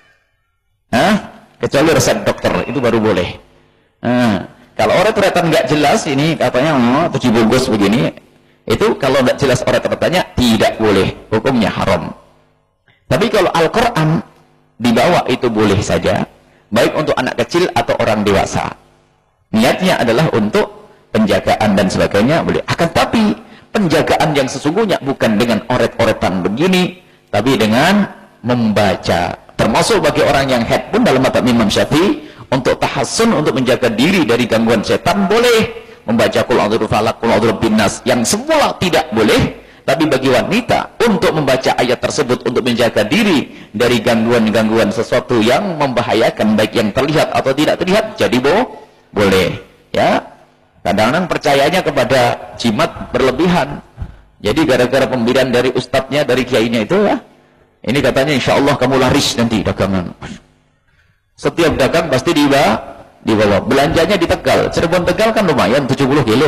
Hah? Kecuali resep dokter, itu baru boleh. Nah, kalau oret-oretan nggak jelas, ini katanya oh, tujuh bungkus begini, itu kalau nggak jelas oret-oretannya tidak boleh, hukumnya haram. Tapi kalau Al-Quran dibawa itu boleh saja, baik untuk anak kecil atau orang dewasa. Niatnya adalah untuk penjagaan dan sebagainya boleh. Akan tapi penjagaan yang sesungguhnya bukan dengan oret-oretan begini, tapi dengan membaca. Termasuk bagi orang yang head pun dalam mata Imam Syafi'i, untuk tahassun, untuk menjaga diri dari gangguan setan boleh membaca Qul a'udzu falaq, Qul a'udzu binnas, yang semula tidak boleh. Tapi bagi wanita untuk membaca ayat tersebut untuk menjaga diri dari gangguan-gangguan sesuatu yang membahayakan, baik yang terlihat atau tidak terlihat, jadi bo boleh. Ya, kadang-kadang percayanya kepada jimat berlebihan. Jadi gara-gara pemberian dari ustadznya, dari kiainya itu ya, ini katanya insya Allah kamu laris nanti dagangan. Setiap dagang pasti diba dibawa. Belanjanya di Tegal, Cirebon Tegal kan lumayan tujuh puluh kilo.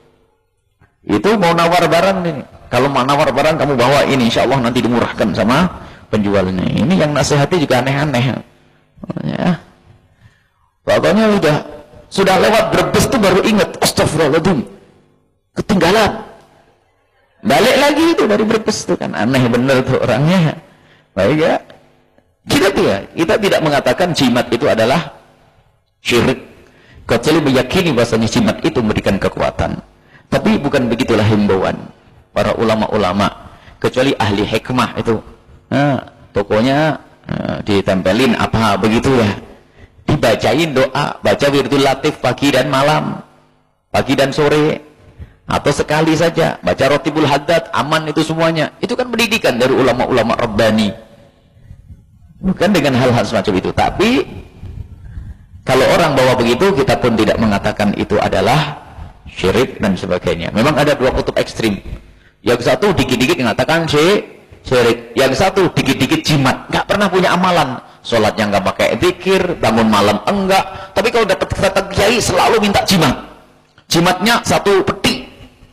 Itu mau nawar barang nih. Kalau mau nawar barang kamu bawa ini, insya Allah nanti dimurahkan sama penjualnya. Ini yang nasihati juga aneh-aneh. Ya. Pokoknya udah sudah lewat Brebes tuh baru ingat, astagfirullahaladzim, ketinggalan. Balik lagi itu dari Brebes tuh kan aneh bener tuh orangnya. Baik ya. Kita tidak, kita tidak mengatakan jimat itu adalah syirik. Kecuali meyakini bahasanya jimat itu memberikan kekuatan. Tapi bukan begitulah himbauan para ulama-ulama, kecuali ahli hikmah itu. Nah, tokonya nah, ditempelin apa begitu ya. Dibacain doa, baca wirdul latif pagi dan malam, pagi dan sore, atau sekali saja baca rotibul haddad, aman itu semuanya. Itu kan pendidikan dari ulama-ulama rabbani. Bukan dengan hal-hal semacam itu. Tapi kalau orang bawa begitu, kita pun tidak mengatakan itu adalah syirik dan sebagainya. Memang ada dua kutub ekstrim. Yang satu dikit-dikit mengatakan syirik, yang satu dikit-dikit jimat, nggak pernah punya amalan, sholatnya nggak pakai zikir, bangun malam enggak, tapi kalau dapat kata kiai selalu minta jimat. Jimatnya satu peti,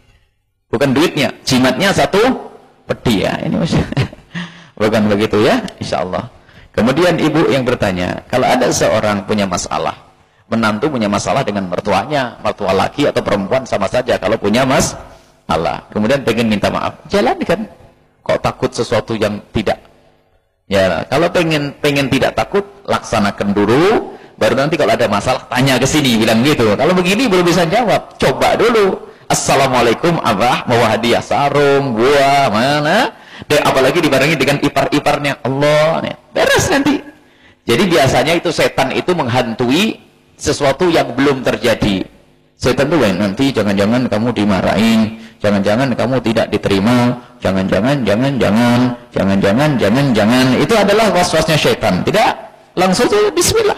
bukan duitnya, jimatnya satu peti ya. Ini maksudnya bukan begitu ya, insya Allah. Kemudian ibu yang bertanya, kalau ada seorang punya masalah, menantu punya masalah dengan mertuanya, mertua laki atau perempuan sama saja kalau punya masalah, kemudian pengen minta maaf, jalankan. Kok takut sesuatu yang tidak? Ya, kalau pengen pengen tidak takut, laksanakan dulu, baru nanti kalau ada masalah tanya ke sini, bilang gitu. Kalau begini belum bisa jawab, coba dulu. Assalamualaikum abah, mau hadiah sarung, buah, mana? Dan apalagi dibarengi dengan ipar-iparnya, Allah, nih, beres nanti. Jadi biasanya itu setan itu menghantui sesuatu yang belum terjadi. Setan tuh nanti jangan-jangan kamu dimarahin, jangan-jangan kamu tidak diterima, jangan-jangan, jangan-jangan, jangan-jangan, jangan-jangan. Itu adalah was-wasnya setan. Tidak, langsung saja bismillah.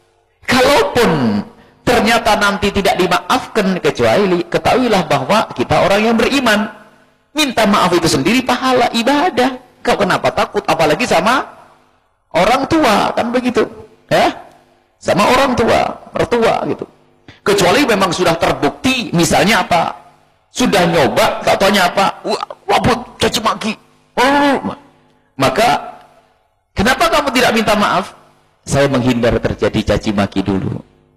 Kalaupun ternyata nanti tidak dimaafkan, kecuali ketahuilah bahwa kita orang yang beriman. Minta maaf itu sendiri pahala ibadah. Kau kenapa takut? Apalagi sama orang tua, kan begitu, ya? Sama orang tua, mertua gitu. Kecuali memang sudah terbukti, misalnya apa? Sudah nyoba, tak tanya apa? Wabut, caci maki. Oh, maka kenapa kamu tidak minta maaf? Saya menghindar terjadi caci maki dulu.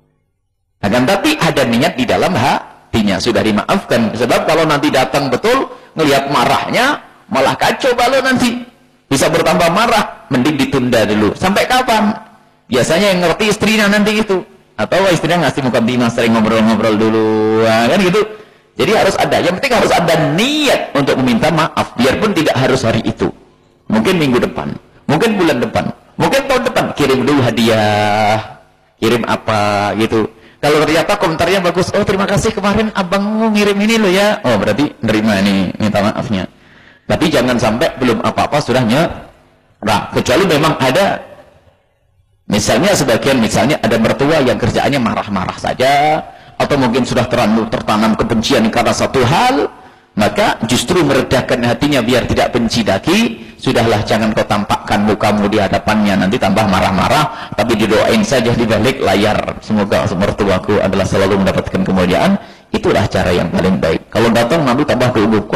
Akan tapi ada niat di dalam hatinya, sudah dimaafkan. Sebab kalau nanti datang betul, ngelihat marahnya, malah kacau balau nanti. Bisa bertambah marah, mending ditunda dulu. Sampai kapan? Biasanya yang ngerti istrinya nanti itu, atau istrinya ngasih muka bima, sering ngobrol-ngobrol dulu, nah, kan gitu. Jadi harus ada, yang penting harus ada niat untuk meminta maaf, biarpun tidak harus hari itu. Mungkin minggu depan, mungkin bulan depan, mungkin tahun depan, kirim dulu hadiah, kirim apa gitu. Kalau ternyata komentarnya bagus, oh terima kasih kemarin abang ngirim ini loh ya, oh berarti nerima nih, minta maafnya. Tapi jangan sampai belum apa-apa sudah nyerah, kecuali memang ada. Misalnya sebagian, misalnya ada mertua yang kerjaannya marah-marah saja, atau mungkin sudah terlalu tertanam kebencian karena satu hal, maka justru meredakan hatinya biar tidak benci lagi. Sudahlah, jangan kau tampakkan mukamu di hadapannya, nanti tambah marah-marah, tapi didoain saja di balik layar. Semoga mertuaku adalah selalu mendapatkan kemuliaan. Itulah cara yang paling baik. Kalau datang nanti tambah keubuk,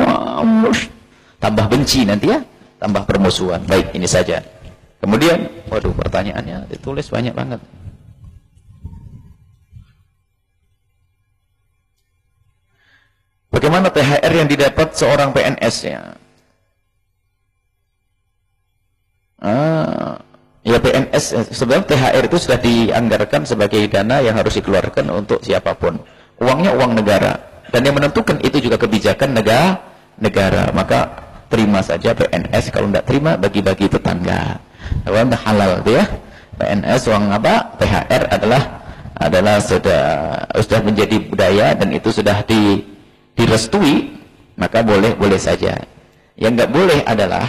tambah benci nanti ya, tambah permusuhan. Baik, ini saja. Kemudian, waduh pertanyaannya ditulis banyak banget. Bagaimana T H R yang didapat seorang P N S ya? Ah, ya P N S, sebenarnya T H R itu sudah dianggarkan sebagai dana yang harus dikeluarkan untuk siapapun. Uangnya uang negara. Dan yang menentukan itu juga kebijakan negara. negara. Maka terima saja P N S, kalau tidak terima bagi-bagi tetangga. Uang halal itu ya. P N S uang apa? T H R adalah adalah sudah sudah menjadi budaya dan itu sudah di, direstui, maka boleh boleh saja. Yang nggak boleh adalah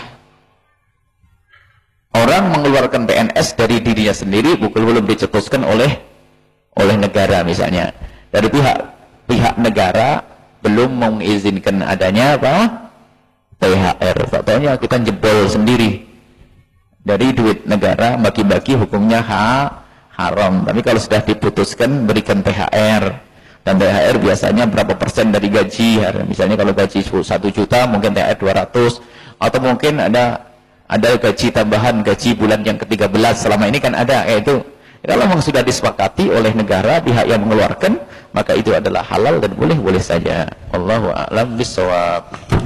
orang mengeluarkan P N S dari dirinya sendiri, bukan belum dicetuskan oleh oleh negara misalnya. Dari pihak pihak negara belum mengizinkan adanya apa? T H R. Faktanya kita jebol sendiri. Dari duit negara bagi-bagi hukumnya ha, haram. Tapi kalau sudah diputuskan berikan T H R, dan T H R biasanya berapa persen dari gaji. Misalnya kalau gaji satu juta mungkin T H R dua ratus, atau mungkin ada ada gaji tambahan, gaji bulan yang ke tiga belas. Selama ini kan ada kayak itu. Kalau memang sudah disepakati oleh negara, pihak yang mengeluarkan, maka itu adalah halal dan boleh-boleh saja. Wallahu a'lam bishawab.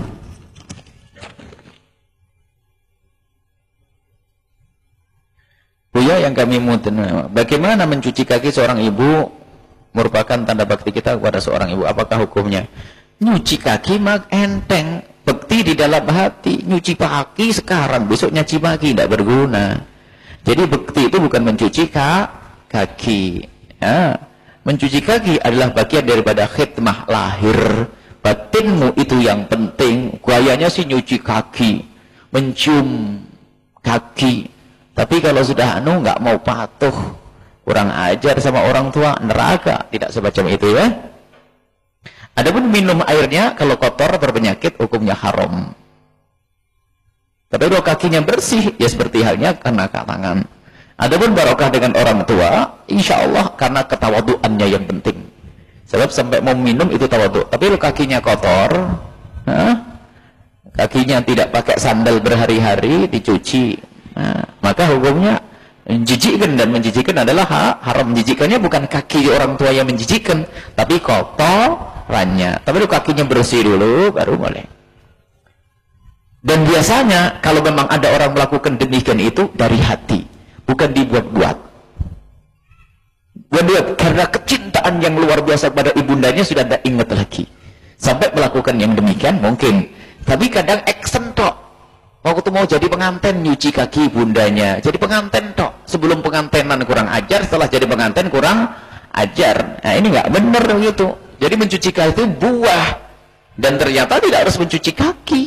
Buya yang kami mutana, bagaimana mencuci kaki seorang ibu merupakan tanda bakti kita kepada seorang ibu? Apakah hukumnya? Nyuci kaki mak enteng, bakti di dalam hati. Nyuci kaki sekarang, besok nyaci pagi, tidak berguna. Jadi bakti itu bukan mencuci kaki. Ya. Mencuci kaki adalah bagian daripada khidmah lahir. Batinmu itu yang penting. Gayanya sih nyuci kaki, mencium kaki. Tapi kalau sudah anu nggak mau patuh, kurang ajar sama orang tua, neraka. Tidak semacam itu ya. Adapun minum airnya kalau kotor berpenyakit hukumnya haram. Tapi kalau kakinya bersih, ya seperti halnya karena tangan. Adapun barokah dengan orang tua, insya Allah karena ketawaduannya yang penting. Sebab sampai mau minum itu tawadu. Tapi kalau kakinya kotor, nah, kakinya tidak pakai sandal berhari-hari, dicuci, nah, maka hukumnya menjijikkan, dan menjijikkan adalah ha, haram. Menjijikannya bukan kaki orang tua yang menjijikkan, tapi kotorannya. Tapi kalau kakinya bersih dulu, baru boleh. Dan biasanya kalau memang ada orang melakukan demikian itu dari hati, bukan dibuat-buat. Buat-buat karena kecintaan yang luar biasa pada ibundanya sudah tidak ingat lagi. Sampai melakukan yang demikian mungkin. Tapi kadang action tok. Waktu mau jadi pengantin nyuci kaki ibundanya. Jadi pengantin tok. Sebelum pengantinan kurang ajar, setelah jadi pengantin kurang ajar. Nah ini nggak benar gitu. Jadi mencuci kaki itu buah. Dan ternyata tidak harus mencuci kaki.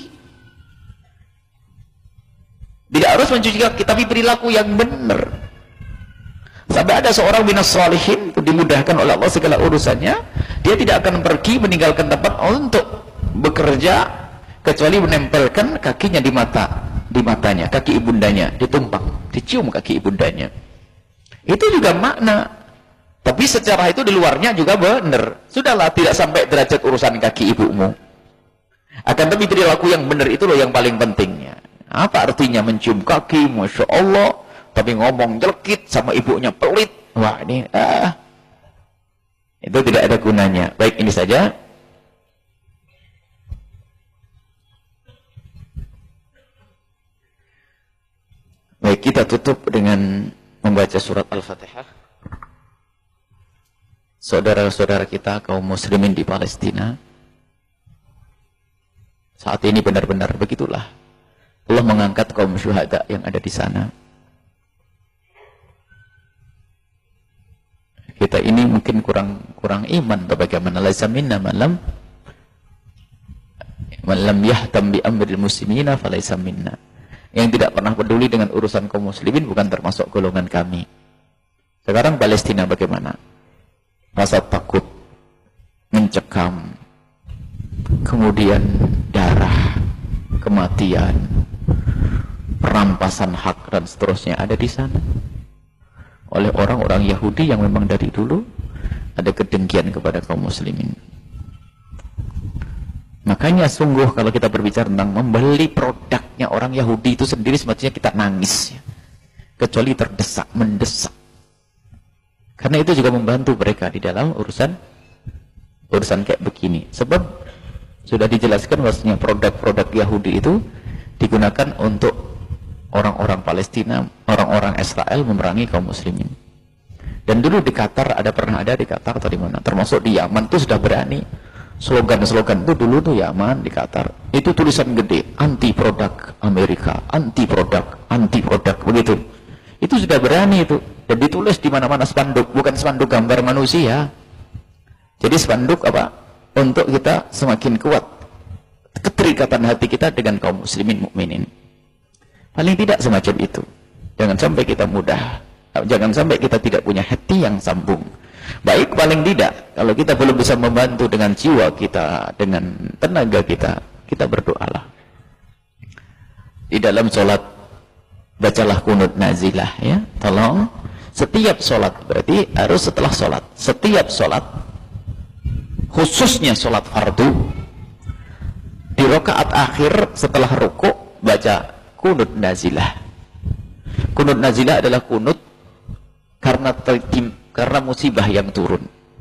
Tidak harus mencuci kaki, tapi perilaku yang benar. Sampai ada seorang minas sholihin, dimudahkan oleh Allah segala urusannya, dia tidak akan pergi meninggalkan tempat untuk bekerja kecuali menempelkan kakinya di mata, di matanya, kaki ibundanya, ditumpang, dicium kaki ibundanya. Itu juga makna. Tapi secara itu di luarnya juga benar. Sudahlah, tidak sampai derajat urusan kaki ibumu. Akan tapi perilaku yang benar itu loh yang paling pentingnya. Apa artinya mencium kaki, Masya Allah, tapi ngomong jelekit sama ibunya pelit. Wah ini, ah, itu tidak ada gunanya. Baik, ini saja. Baik, kita tutup dengan membaca surat Al-Fatihah. Saudara-saudara kita, kaum muslimin di Palestina, saat ini benar-benar begitulah. Allah mengangkat kaum syuhada yang ada di sana. Kita ini mungkin kurang kurang iman, bagaimana laisa minna malam malam yahtam bi amril muslimina falaisa minna. Yang tidak pernah peduli dengan urusan kaum muslimin bukan termasuk golongan kami. Sekarang Palestina bagaimana? Rasa takut, mencekam, kemudian darah, kematian, perampasan hak dan seterusnya ada di sana oleh orang-orang Yahudi yang memang dari dulu ada kedengkian kepada kaum muslimin. Makanya sungguh kalau kita berbicara tentang membeli produknya orang Yahudi itu sendiri semestinya kita nangis ya. Kecuali terdesak, mendesak. Karena itu juga membantu mereka di dalam urusan urusan kayak begini. Sebab sudah dijelaskan bahwasanya produk-produk Yahudi itu digunakan untuk orang-orang Palestina, orang-orang Israel memerangi kaum muslimin. Dan dulu di Qatar, ada pernah ada di Qatar atau di mana, termasuk di Yaman itu sudah berani. Slogan-slogan itu dulu tuh Yaman, di Qatar. Itu tulisan gede, anti produk Amerika, anti produk, anti produk, begitu. Itu sudah berani itu. Dan ditulis di mana-mana spanduk, bukan spanduk gambar manusia. Jadi spanduk apa? Untuk kita semakin kuat keterikatan hati kita dengan kaum muslimin mukminin. Paling tidak semacam itu. Jangan sampai kita mudah. Jangan sampai kita tidak punya hati yang sambung. Baik, paling tidak kalau kita belum bisa membantu dengan jiwa kita, dengan tenaga kita, kita berdoalah. Di dalam sholat bacalah kunut nazilah ya. Tolong Setiap sholat, berarti harus setelah sholat. Setiap sholat, khususnya sholat fardu, di rakaat akhir setelah rukuk baca kunut nazilah. Kunut nazilah adalah kunut karena tertim, karena musibah yang turun.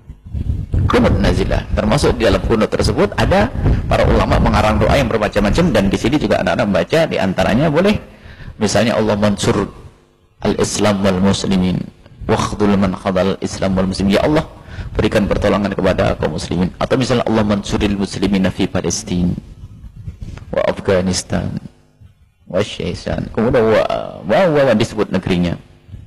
Kunut nazilah, termasuk di dalam kunut tersebut ada para ulama mengarang doa yang bermacam-macam, dan di sini juga anak-anak membaca. Di antaranya boleh misalnya Allah mansur al-Islam wal muslimin wakhdul man khadal Islam wal muslimin, ya Allah berikan pertolongan kepada kaum muslimin. Atau misalnya Allah mansuril muslimin fi Palestin wa Afghanistan wa Syaitan, kemudian wa, wa, wa, wa disebut negerinya,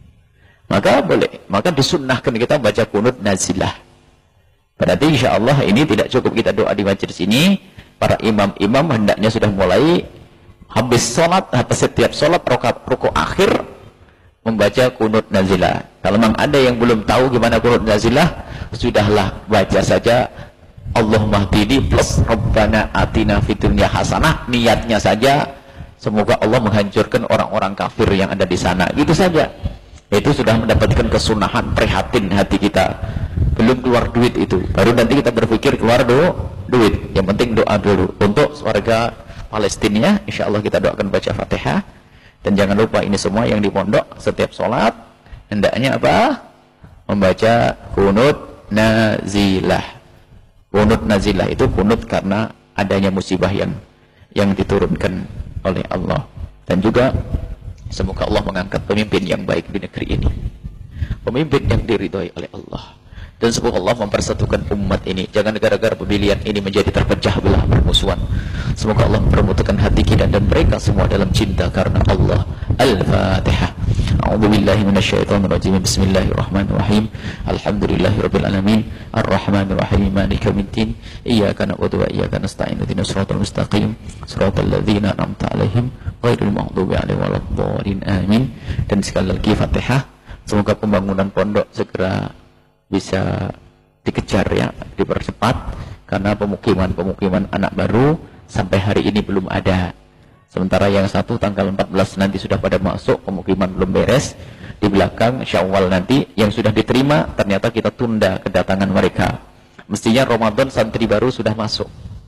maka boleh, maka disunnahkan kita baca kunut nazilah. Berarti insya Allah ini tidak cukup kita doa di majelis ini. Para imam-imam hendaknya sudah mulai habis sholat, habis setiap sholat rakaat rukuk akhir membaca kunut nazilah. Kalau memang ada yang belum tahu gimana kunut nazilah, sudahlah baca saja Allahumma hdini plus Rabbana atina fid dunya hasanah. Niatnya saja semoga Allah menghancurkan orang-orang kafir yang ada di sana. Gitu saja. Itu sudah mendapatkan kesunahan, prihatin hati kita. Belum keluar duit itu, baru nanti kita berpikir keluar do, duit. Yang penting doa dulu untuk warga Palestina. Insya Allah kita doakan baca Fatihah. Dan jangan lupa ini semua yang di pondok setiap sholat hendaknya apa? Membaca kunut nazilah. Kunut nazilah itu kunut karena adanya musibah yang yang diturunkan oleh Allah. Dan juga semoga Allah mengangkat pemimpin yang baik di negeri ini, pemimpin yang diridhoi oleh Allah. Dan semoga Allah mempersatukan umat ini. Jangan gara-gara pemilihan ini menjadi terpecah belah permusuhan. Semoga Allah mempermutukan hati kita dan mereka semua dalam cinta karena Allah. Al-Fatihah. A'udzubillahi minasyaitonirrajim. Bismillahirrahmanirrahim. Alhamdulillahirabbil alamin. Arrahmanirrahim. Maliki yaumiddin. Iyyaka na'budu wa iyyaka nasta'in. Ihdinas siratal mustaqim. Siratal ladzina an'amta 'alaihim ghairil maghdubi 'alaihim waladdallin. Amin. Dan sekali lagi Fatihah. Semoga pembangunan pondok segera bisa dikejar ya, dipercepat, karena pemukiman-pemukiman anak baru sampai hari ini belum ada. Sementara yang satu tanggal empat belas nanti sudah pada masuk, pemukiman belum beres. Di belakang Syawal nanti yang sudah diterima ternyata kita tunda kedatangan mereka. Mestinya Ramadan santri baru sudah masuk,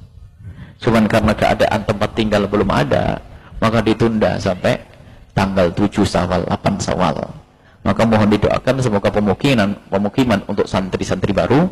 cuman karena keadaan tempat tinggal belum ada, maka ditunda sampai tanggal tujuh Syawal, delapan Syawal. Maka mohon didoakan semoga pemukiman pemukiman untuk santri-santri baru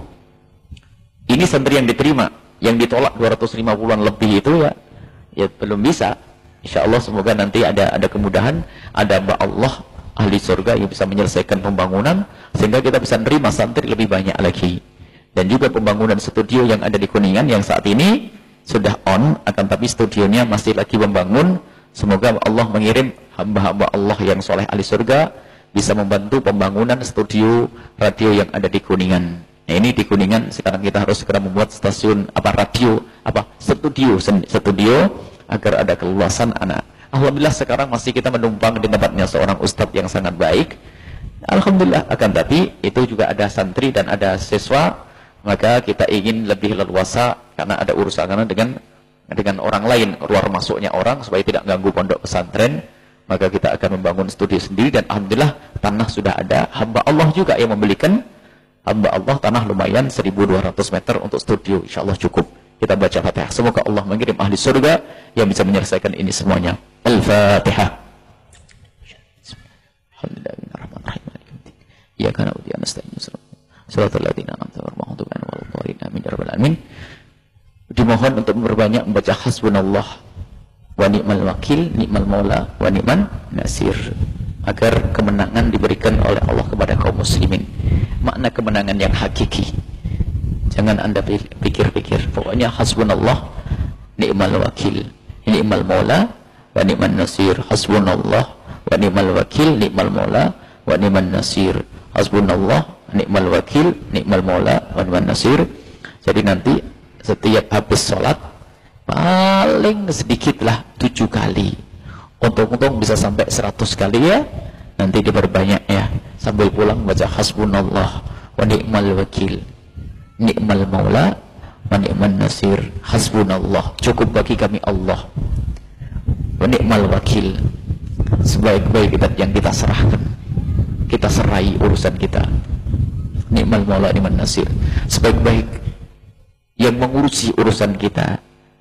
ini, santri yang diterima, yang ditolak dua ratus lima puluhan lebih itu ya, ya belum bisa. Insya Allah semoga nanti ada ada kemudahan, ada hamba Allah ahli surga yang bisa menyelesaikan pembangunan sehingga kita bisa menerima santri lebih banyak lagi. Dan juga pembangunan studio yang ada di Kuningan yang saat ini sudah on, akan tapi studionya masih lagi membangun. Semoga Allah mengirim hamba-hamba Allah yang soleh ahli surga bisa membantu pembangunan studio radio yang ada di Kuningan. Nah, ini di Kuningan sekarang kita harus segera membuat stasiun apa radio apa studio studio agar ada keluasan anak. Alhamdulillah sekarang masih kita menumpang di tempatnya seorang ustadz yang sangat baik. Alhamdulillah, akan tapi itu juga ada santri dan ada siswa, maka kita ingin lebih leluasa karena ada urusan dengan dengan orang lain, keluar masuknya orang supaya tidak ganggu pondok pesantren. Maka kita akan membangun studio sendiri, dan alhamdulillah tanah sudah ada. Hamba Allah juga yang membelikan, hamba Allah tanah lumayan seribu dua ratus meter untuk studio. Insyaallah cukup. Kita baca Fatihah. Semoga Allah mengirim ahli surga yang bisa menyelesaikan ini semuanya. Al-Fatihah. Alhamdulillahirrahmanirrahim. Iyyaka na'budu wa iyyaka nasta'in. Shiratal ladzina an'amta 'alaihim ghairil maghdubi 'alaihim. Amin ya rabbal alamin. Dimohon untuk memperbanyak membaca hasbunallah wa ni'mal wakil, ni'mal maula, wa ni'man nasir, agar kemenangan diberikan oleh Allah kepada kaum muslimin. Makna kemenangan yang hakiki. Jangan Anda pikir-pikir, pokoknya hasbunallah, ni'mal wakil, ni'mal maula, wa ni'man nasir. Hasbunallah wa ni'mal wakil, ni'mal maula, wa ni'man nasir. Hasbunallah, ni'mal wakil, ni'mal maula, wa ni'man nasir. Jadi nanti setiap habis sholat paling sedikitlah tujuh kali, untung-untung bisa sampai seratus kali ya, nanti diperbanyak ya, sambil pulang baca hasbunallah wa ni'mal wakil, ni'mal maula, wa ni'man nasir. Hasbunallah, cukup bagi kami Allah, wa ni'mal wakil, sebaik-baik yang kita serahkan, kita serai urusan kita. Ni'mal maula ni'man nasir. Sebaik-baik yang mengurusi urusan kita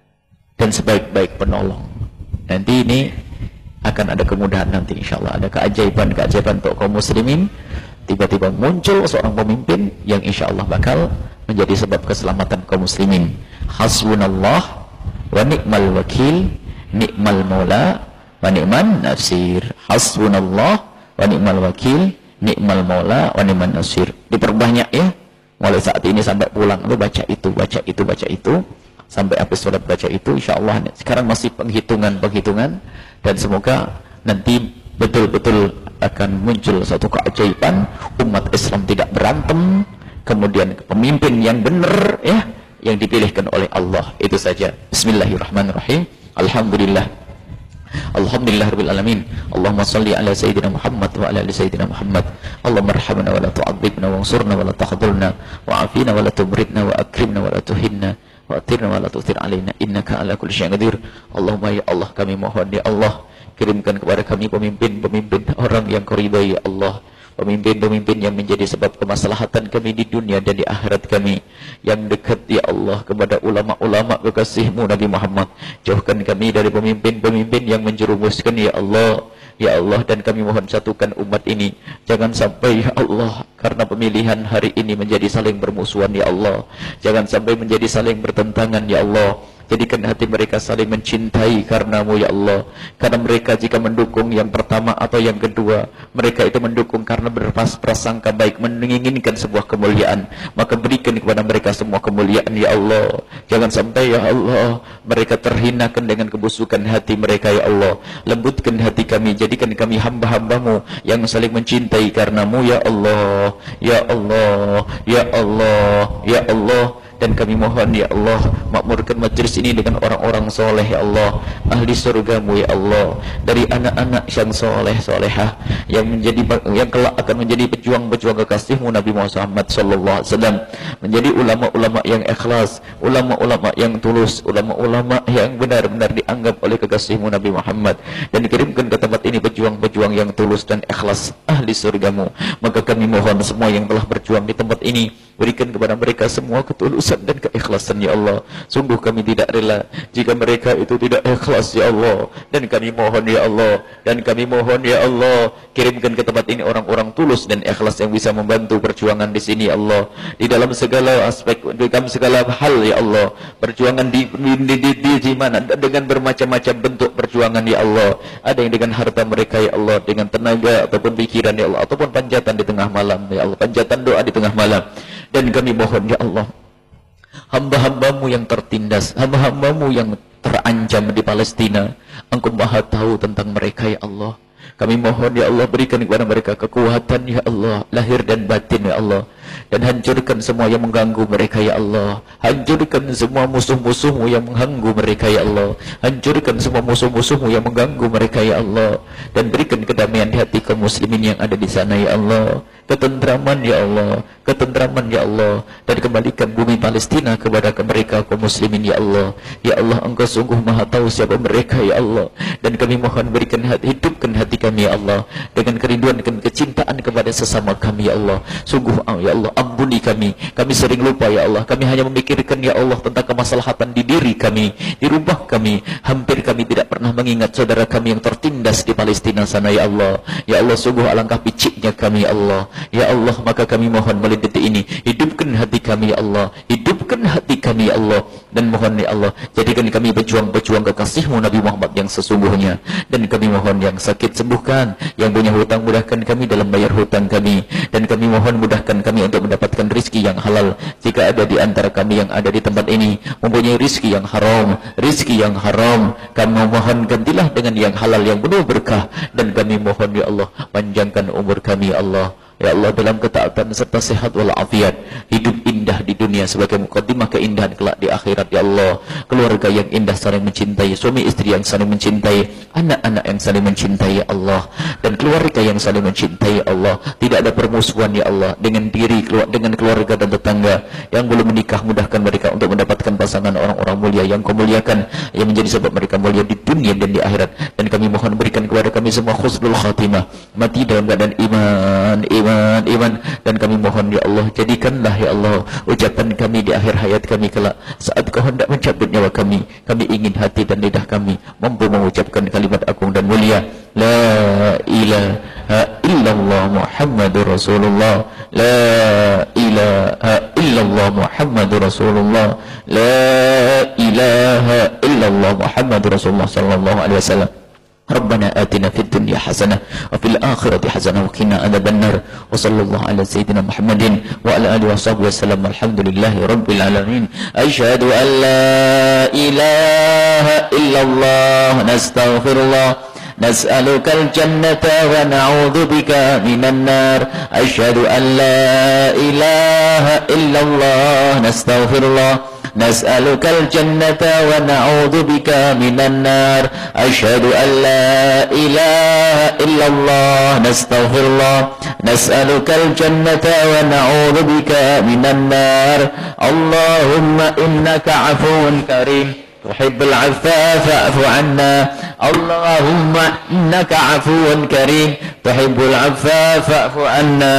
dan sebaik-baik penolong. Nanti ini akan ada kemudahan nanti insyaallah, ada keajaiban-keajaiban untuk kaum muslimin. Tiba-tiba muncul seorang pemimpin yang insyaallah bakal menjadi sebab keselamatan kaum muslimin. Hasbunallah wa ni'mal wakil, ni'mal maula wa ni'man nasir. Hasbunallah wa ni'mal wakil, ni'mal maula wa ni'man nasir. Diperbanyak ya, mulai saat ini sampai pulang lu baca itu, baca itu, baca itu, sampai habis sholat baca itu insyaallah. Sekarang masih penghitungan-penghitungan, dan semoga nanti betul-betul akan muncul satu keajaiban, umat Islam tidak berantem, kemudian pemimpin yang benar ya, yang dipilihkan oleh Allah. Itu saja. Bismillahirrahmanirrahim. Alhamdulillah. Alhamdulillah rabbil alamin. Allahumma salli ala sayyidina Muhammad wa ala ali sayyidina Muhammad. Allahumma arhamna wa la tu'adzibna wa ansurna wa la tahdhurna wa afina wa la tubridna wa akrimna wa la tuhinna wa atirna wa la tu'thir alaina innaka ala kulli syai'in qadir. Allahumma ya Allah, kami mohon ya Allah, kirimkan kepada kami pemimpin-pemimpin orang yang kau ridhai ya Allah, pemimpin-pemimpin yang menjadi sebab kemaslahatan kami di dunia dan di akhirat kami, yang dekat ya Allah kepada ulama-ulama kekasih-Mu Nabi Muhammad. Jauhkan kami dari pemimpin-pemimpin yang menjerumuskan ya Allah, ya Allah, dan kami mohon satukan umat ini. Jangan sampai ya Allah karena pemilihan hari ini menjadi saling bermusuhan ya Allah, jangan sampai menjadi saling bertentangan ya Allah. Jadikan hati mereka saling mencintai karenamu ya Allah. Karena mereka jika mendukung yang pertama atau yang kedua, mereka itu mendukung karena berprasangka baik, menginginkan sebuah kemuliaan, maka berikan kepada mereka semua kemuliaan ya Allah. Jangan sampai ya Allah mereka terhinakan dengan kebusukan hati mereka ya Allah. Lembutkan hati kami, jadikan kami hamba-hambamu yang saling mencintai karenamu ya Allah, ya Allah, ya Allah, ya Allah. Dan kami mohon ya Allah, makmurkan majlis ini dengan orang-orang soleh ya Allah, ahli surgamu ya Allah, dari anak-anak yang soleh solehah yang menjadi yang kelak akan menjadi pejuang-pejuang kekasihmu Nabi Muhammad sallallahu alaihi wasallam, menjadi ulama-ulama yang ikhlas, ulama-ulama yang tulus, ulama-ulama yang benar-benar dianggap oleh kekasihmu Nabi Muhammad. Dan dikirimkan ke tempat ini pejuang-pejuang yang tulus dan ikhlas, ahli surgamu. Maka kami mohon semua yang telah berjuang di tempat ini, berikan kepada mereka semua ketulusan dan keikhlasan ya Allah. Sungguh kami tidak rela jika mereka itu tidak ikhlas ya Allah. Dan kami mohon ya Allah, dan kami mohon ya Allah, kirimkan ke tempat ini orang-orang tulus dan ikhlas yang bisa membantu perjuangan di sini ya Allah, di dalam segala aspek, di dalam segala hal ya Allah. Perjuangan di di di, di, di, di mana dengan bermacam-macam bentuk perjuangan ya Allah. Ada yang dengan harta mereka ya Allah, dengan tenaga ataupun pikiran ya Allah, ataupun panjatan di tengah malam ya Allah, panjatan doa di tengah malam. Dan kami mohon ya Allah, hamba-hambamu yang tertindas, hamba-hambamu yang terancam di Palestina, Engkau maha tahu tentang mereka ya Allah. Kami mohon ya Allah, berikan kepada mereka kekuatan ya Allah, lahir dan batin ya Allah. Dan hancurkan semua yang mengganggu mereka ya Allah. Hancurkan semua musuh-musuhmu yang mengganggu mereka ya Allah. Hancurkan semua musuh-musuhmu yang mengganggu mereka ya Allah. Dan berikan kedamaian di hati kaum muslimin yang ada di sana ya Allah. Ketentraman ya Allah, ketentraman ya Allah. Dan kembalikan bumi Palestina kepada mereka kaum muslimin ya Allah. Ya Allah, Engkau sungguh maha tahu siapa mereka ya Allah. Dan kami mohon berikan hati, hidupkan hati kami ya Allah dengan kerinduan dan kecintaan kepada sesama kami ya Allah. Sungguh ya Allah, ampuni kami. Kami sering lupa ya Allah. Kami hanya memikirkan ya Allah tentang kemaslahatan di diri kami, di rumah kami. Hampir kami tidak pernah mengingat saudara kami yang tertindas di Palestina sana ya Allah. Ya Allah, sungguh alangkah piciknya kami ya Allah. Ya Allah, maka kami mohon melalui detik ini, hidupkan hati kami ya Allah, hidupkan hati kami ya Allah. Dan mohon ya Allah, jadikan kami pejuang-pejuang kekasihmu Nabi Muhammad yang sesungguhnya. Dan kami mohon yang sakit sembuhkan, yang punya hutang mudahkan kami dalam bayar hutang kami. Dan kami mohon mudahkan kami untuk mendapatkan rizki yang halal. Jika ada di antara kami yang ada di tempat ini mempunyai rizki yang haram, rizki yang haram, kami mohon gantilah dengan yang halal yang penuh berkah. Dan kami mohon ya Allah, panjangkan umur kami ya Allah. Ya Allah, dalam ketaatan serta sehat walafiat, hidup indah di dunia sebagai mukaddimah keindahan kelak di akhirat ya Allah. Keluarga yang indah saling mencintai, suami istri yang saling mencintai, anak-anak yang saling mencintai ya Allah, dan keluarga yang saling mencintai ya Allah. Tidak ada permusuhan ya Allah dengan diri, dengan keluarga dan tetangga yang belum menikah. Mudahkan mereka untuk mendapatkan pasangan orang-orang mulia yang kau muliakan, yang menjadi sebab mereka mulia di dunia dan di akhirat. Dan kami mohon berikan kepada kami semua husnul khatimah, mati dalam keadaan iman, iman, iman. Dan kami mohon ya Allah, jadikanlah ya Allah ucapan kami di akhir hayat kami kelak, saat kau hendak mencabut nyawa kami, kami ingin hati dan lidah kami mampu mengucapkan kalimat agung dan mulia, la ilaha illallah Muhammadur Rasulullah, la ilaha illallah Muhammadur Rasulullah, la ilaha illallah Muhammadur Rasulullah sallallahu alaihi wasallam. ربنا آتنا في الدنيا حسنة وفي الآخرة حسنة وقنا عذاب النار وصلى الله على سيدنا محمد وعلى آله وصحبه وسلم والحمد لله رب العالمين أشهد أن لا إله إلا الله نستغفر الله نسألك الجنة ونعوذ بك من النار أشهد أن لا إله إلا الله نستغفر الله نسألك الجنة ونعوذ بك من النار أشهد أن لا إله إلا الله نستغفر الله نسألك الجنة ونعوذ بك من النار اللهم إنك عفو كريم تحب العفو فاعف عنا اللهم إنك عفو كريم تحب العفو فاعف عنا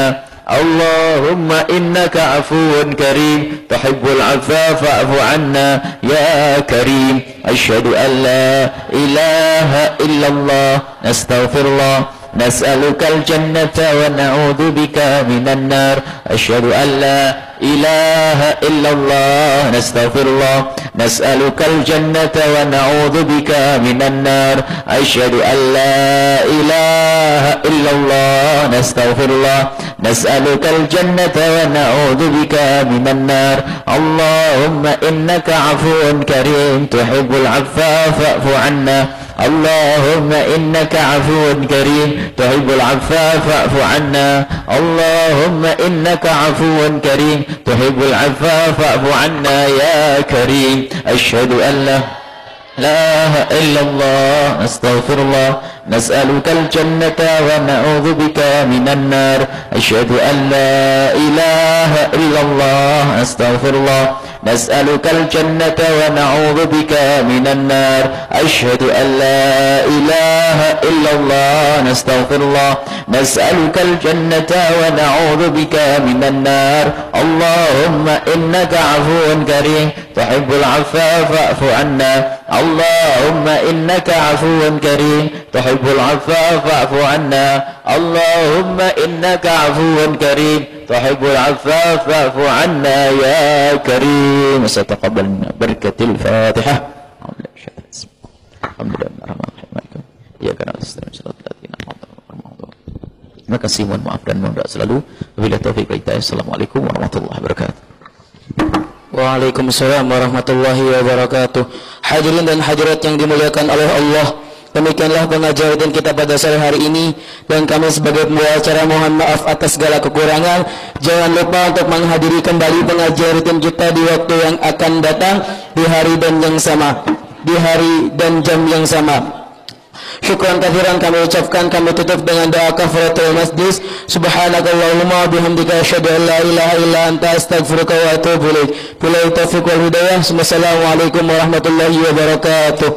اللهم إنك عفو كريم تحب العفو فاعف عنا يا كريم أشهد أن لا إله إلا الله نستغفر الله نسألك الجنة ونعوذ بك من النار أشهد أن لا إله إلا الله نستغفر الله نسألك الجنة ونعوذ بك من النار أشهد أن لا إله إلا الله نستغفر الله نسألك الجنة ونعوذ بك من النار اللهم إنك عفو كريم تحب العفو فاعف عنا اللهم إنك عفو كريم تحب العفو فاعف عنا اللهم إنك عفو كريم تحب العفو فاعف عنا يا كريم أشهد أن لا إله إلا الله نستغفر الله نسألك الجنة ونعوذ بك من النار أشهد أن لا إله إلا الله نستغفر الله نسألك الجنة ونعوذ بك من النار أشهد أن لا إله إلا الله نستغفر الله نسألك الجنة ونعوذ بك من النار اللهم إنك عفو كريم تحب العفو فاعف عنا اللهم إنك عفو كريم تحب العفو فاعف عنا اللهم إنك عفو كريم تحب العفو فاعف عنا يا كريم ستقبل منا بركة الفاتحة الحمد لله الرحمن الرحيم ya karena terima kasih, mohon maaf dan mohon doa selalu. Wabillahi taufiq wal hidayah. Assalamualaikum warahmatullahi wabarakatuh. Waalaikumsalam warahmatullahi wabarakatuh. Hadirin dan hadirat yang dimuliakan oleh Allah, demikianlah pengajian kita pada sore hari ini, dan kami sebagai pembawa acara mohon maaf atas segala kekurangan. Jangan lupa untuk menghadiri kembali pengajian rutin kita di waktu yang akan datang, di hari dan yang sama, di hari dan jam yang sama. Syukran kathiran kami ucapkan, kami tutup dengan doa kafaratul majlis. Subhanakallahumma bihamdika asyhadu an la ilaha illa anta astaghfiruka wa atubu ilaik. Billahi taufiq wal hidayah. Wassalamualaikum warahmatullahi wabarakatuh.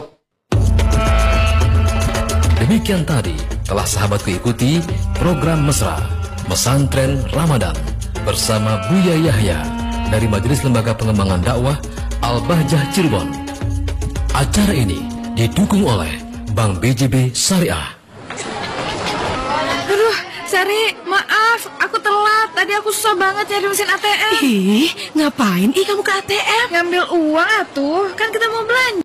Demikian tadi telah sahabatku ikuti program Mesra Mesantren Ramadan bersama Buya Yahya dari Majelis Lembaga Pengembangan Dakwah Al-Bahjah Cirebon. Acara ini didukung oleh Bank B J B Syariah. Aduh, Sari, maaf, aku telat. Tadi aku susah banget nyari mesin A T M. Ih, ngapain? Ih, kamu ke A T M? Ngambil uang atuh, kan kita mau belanja.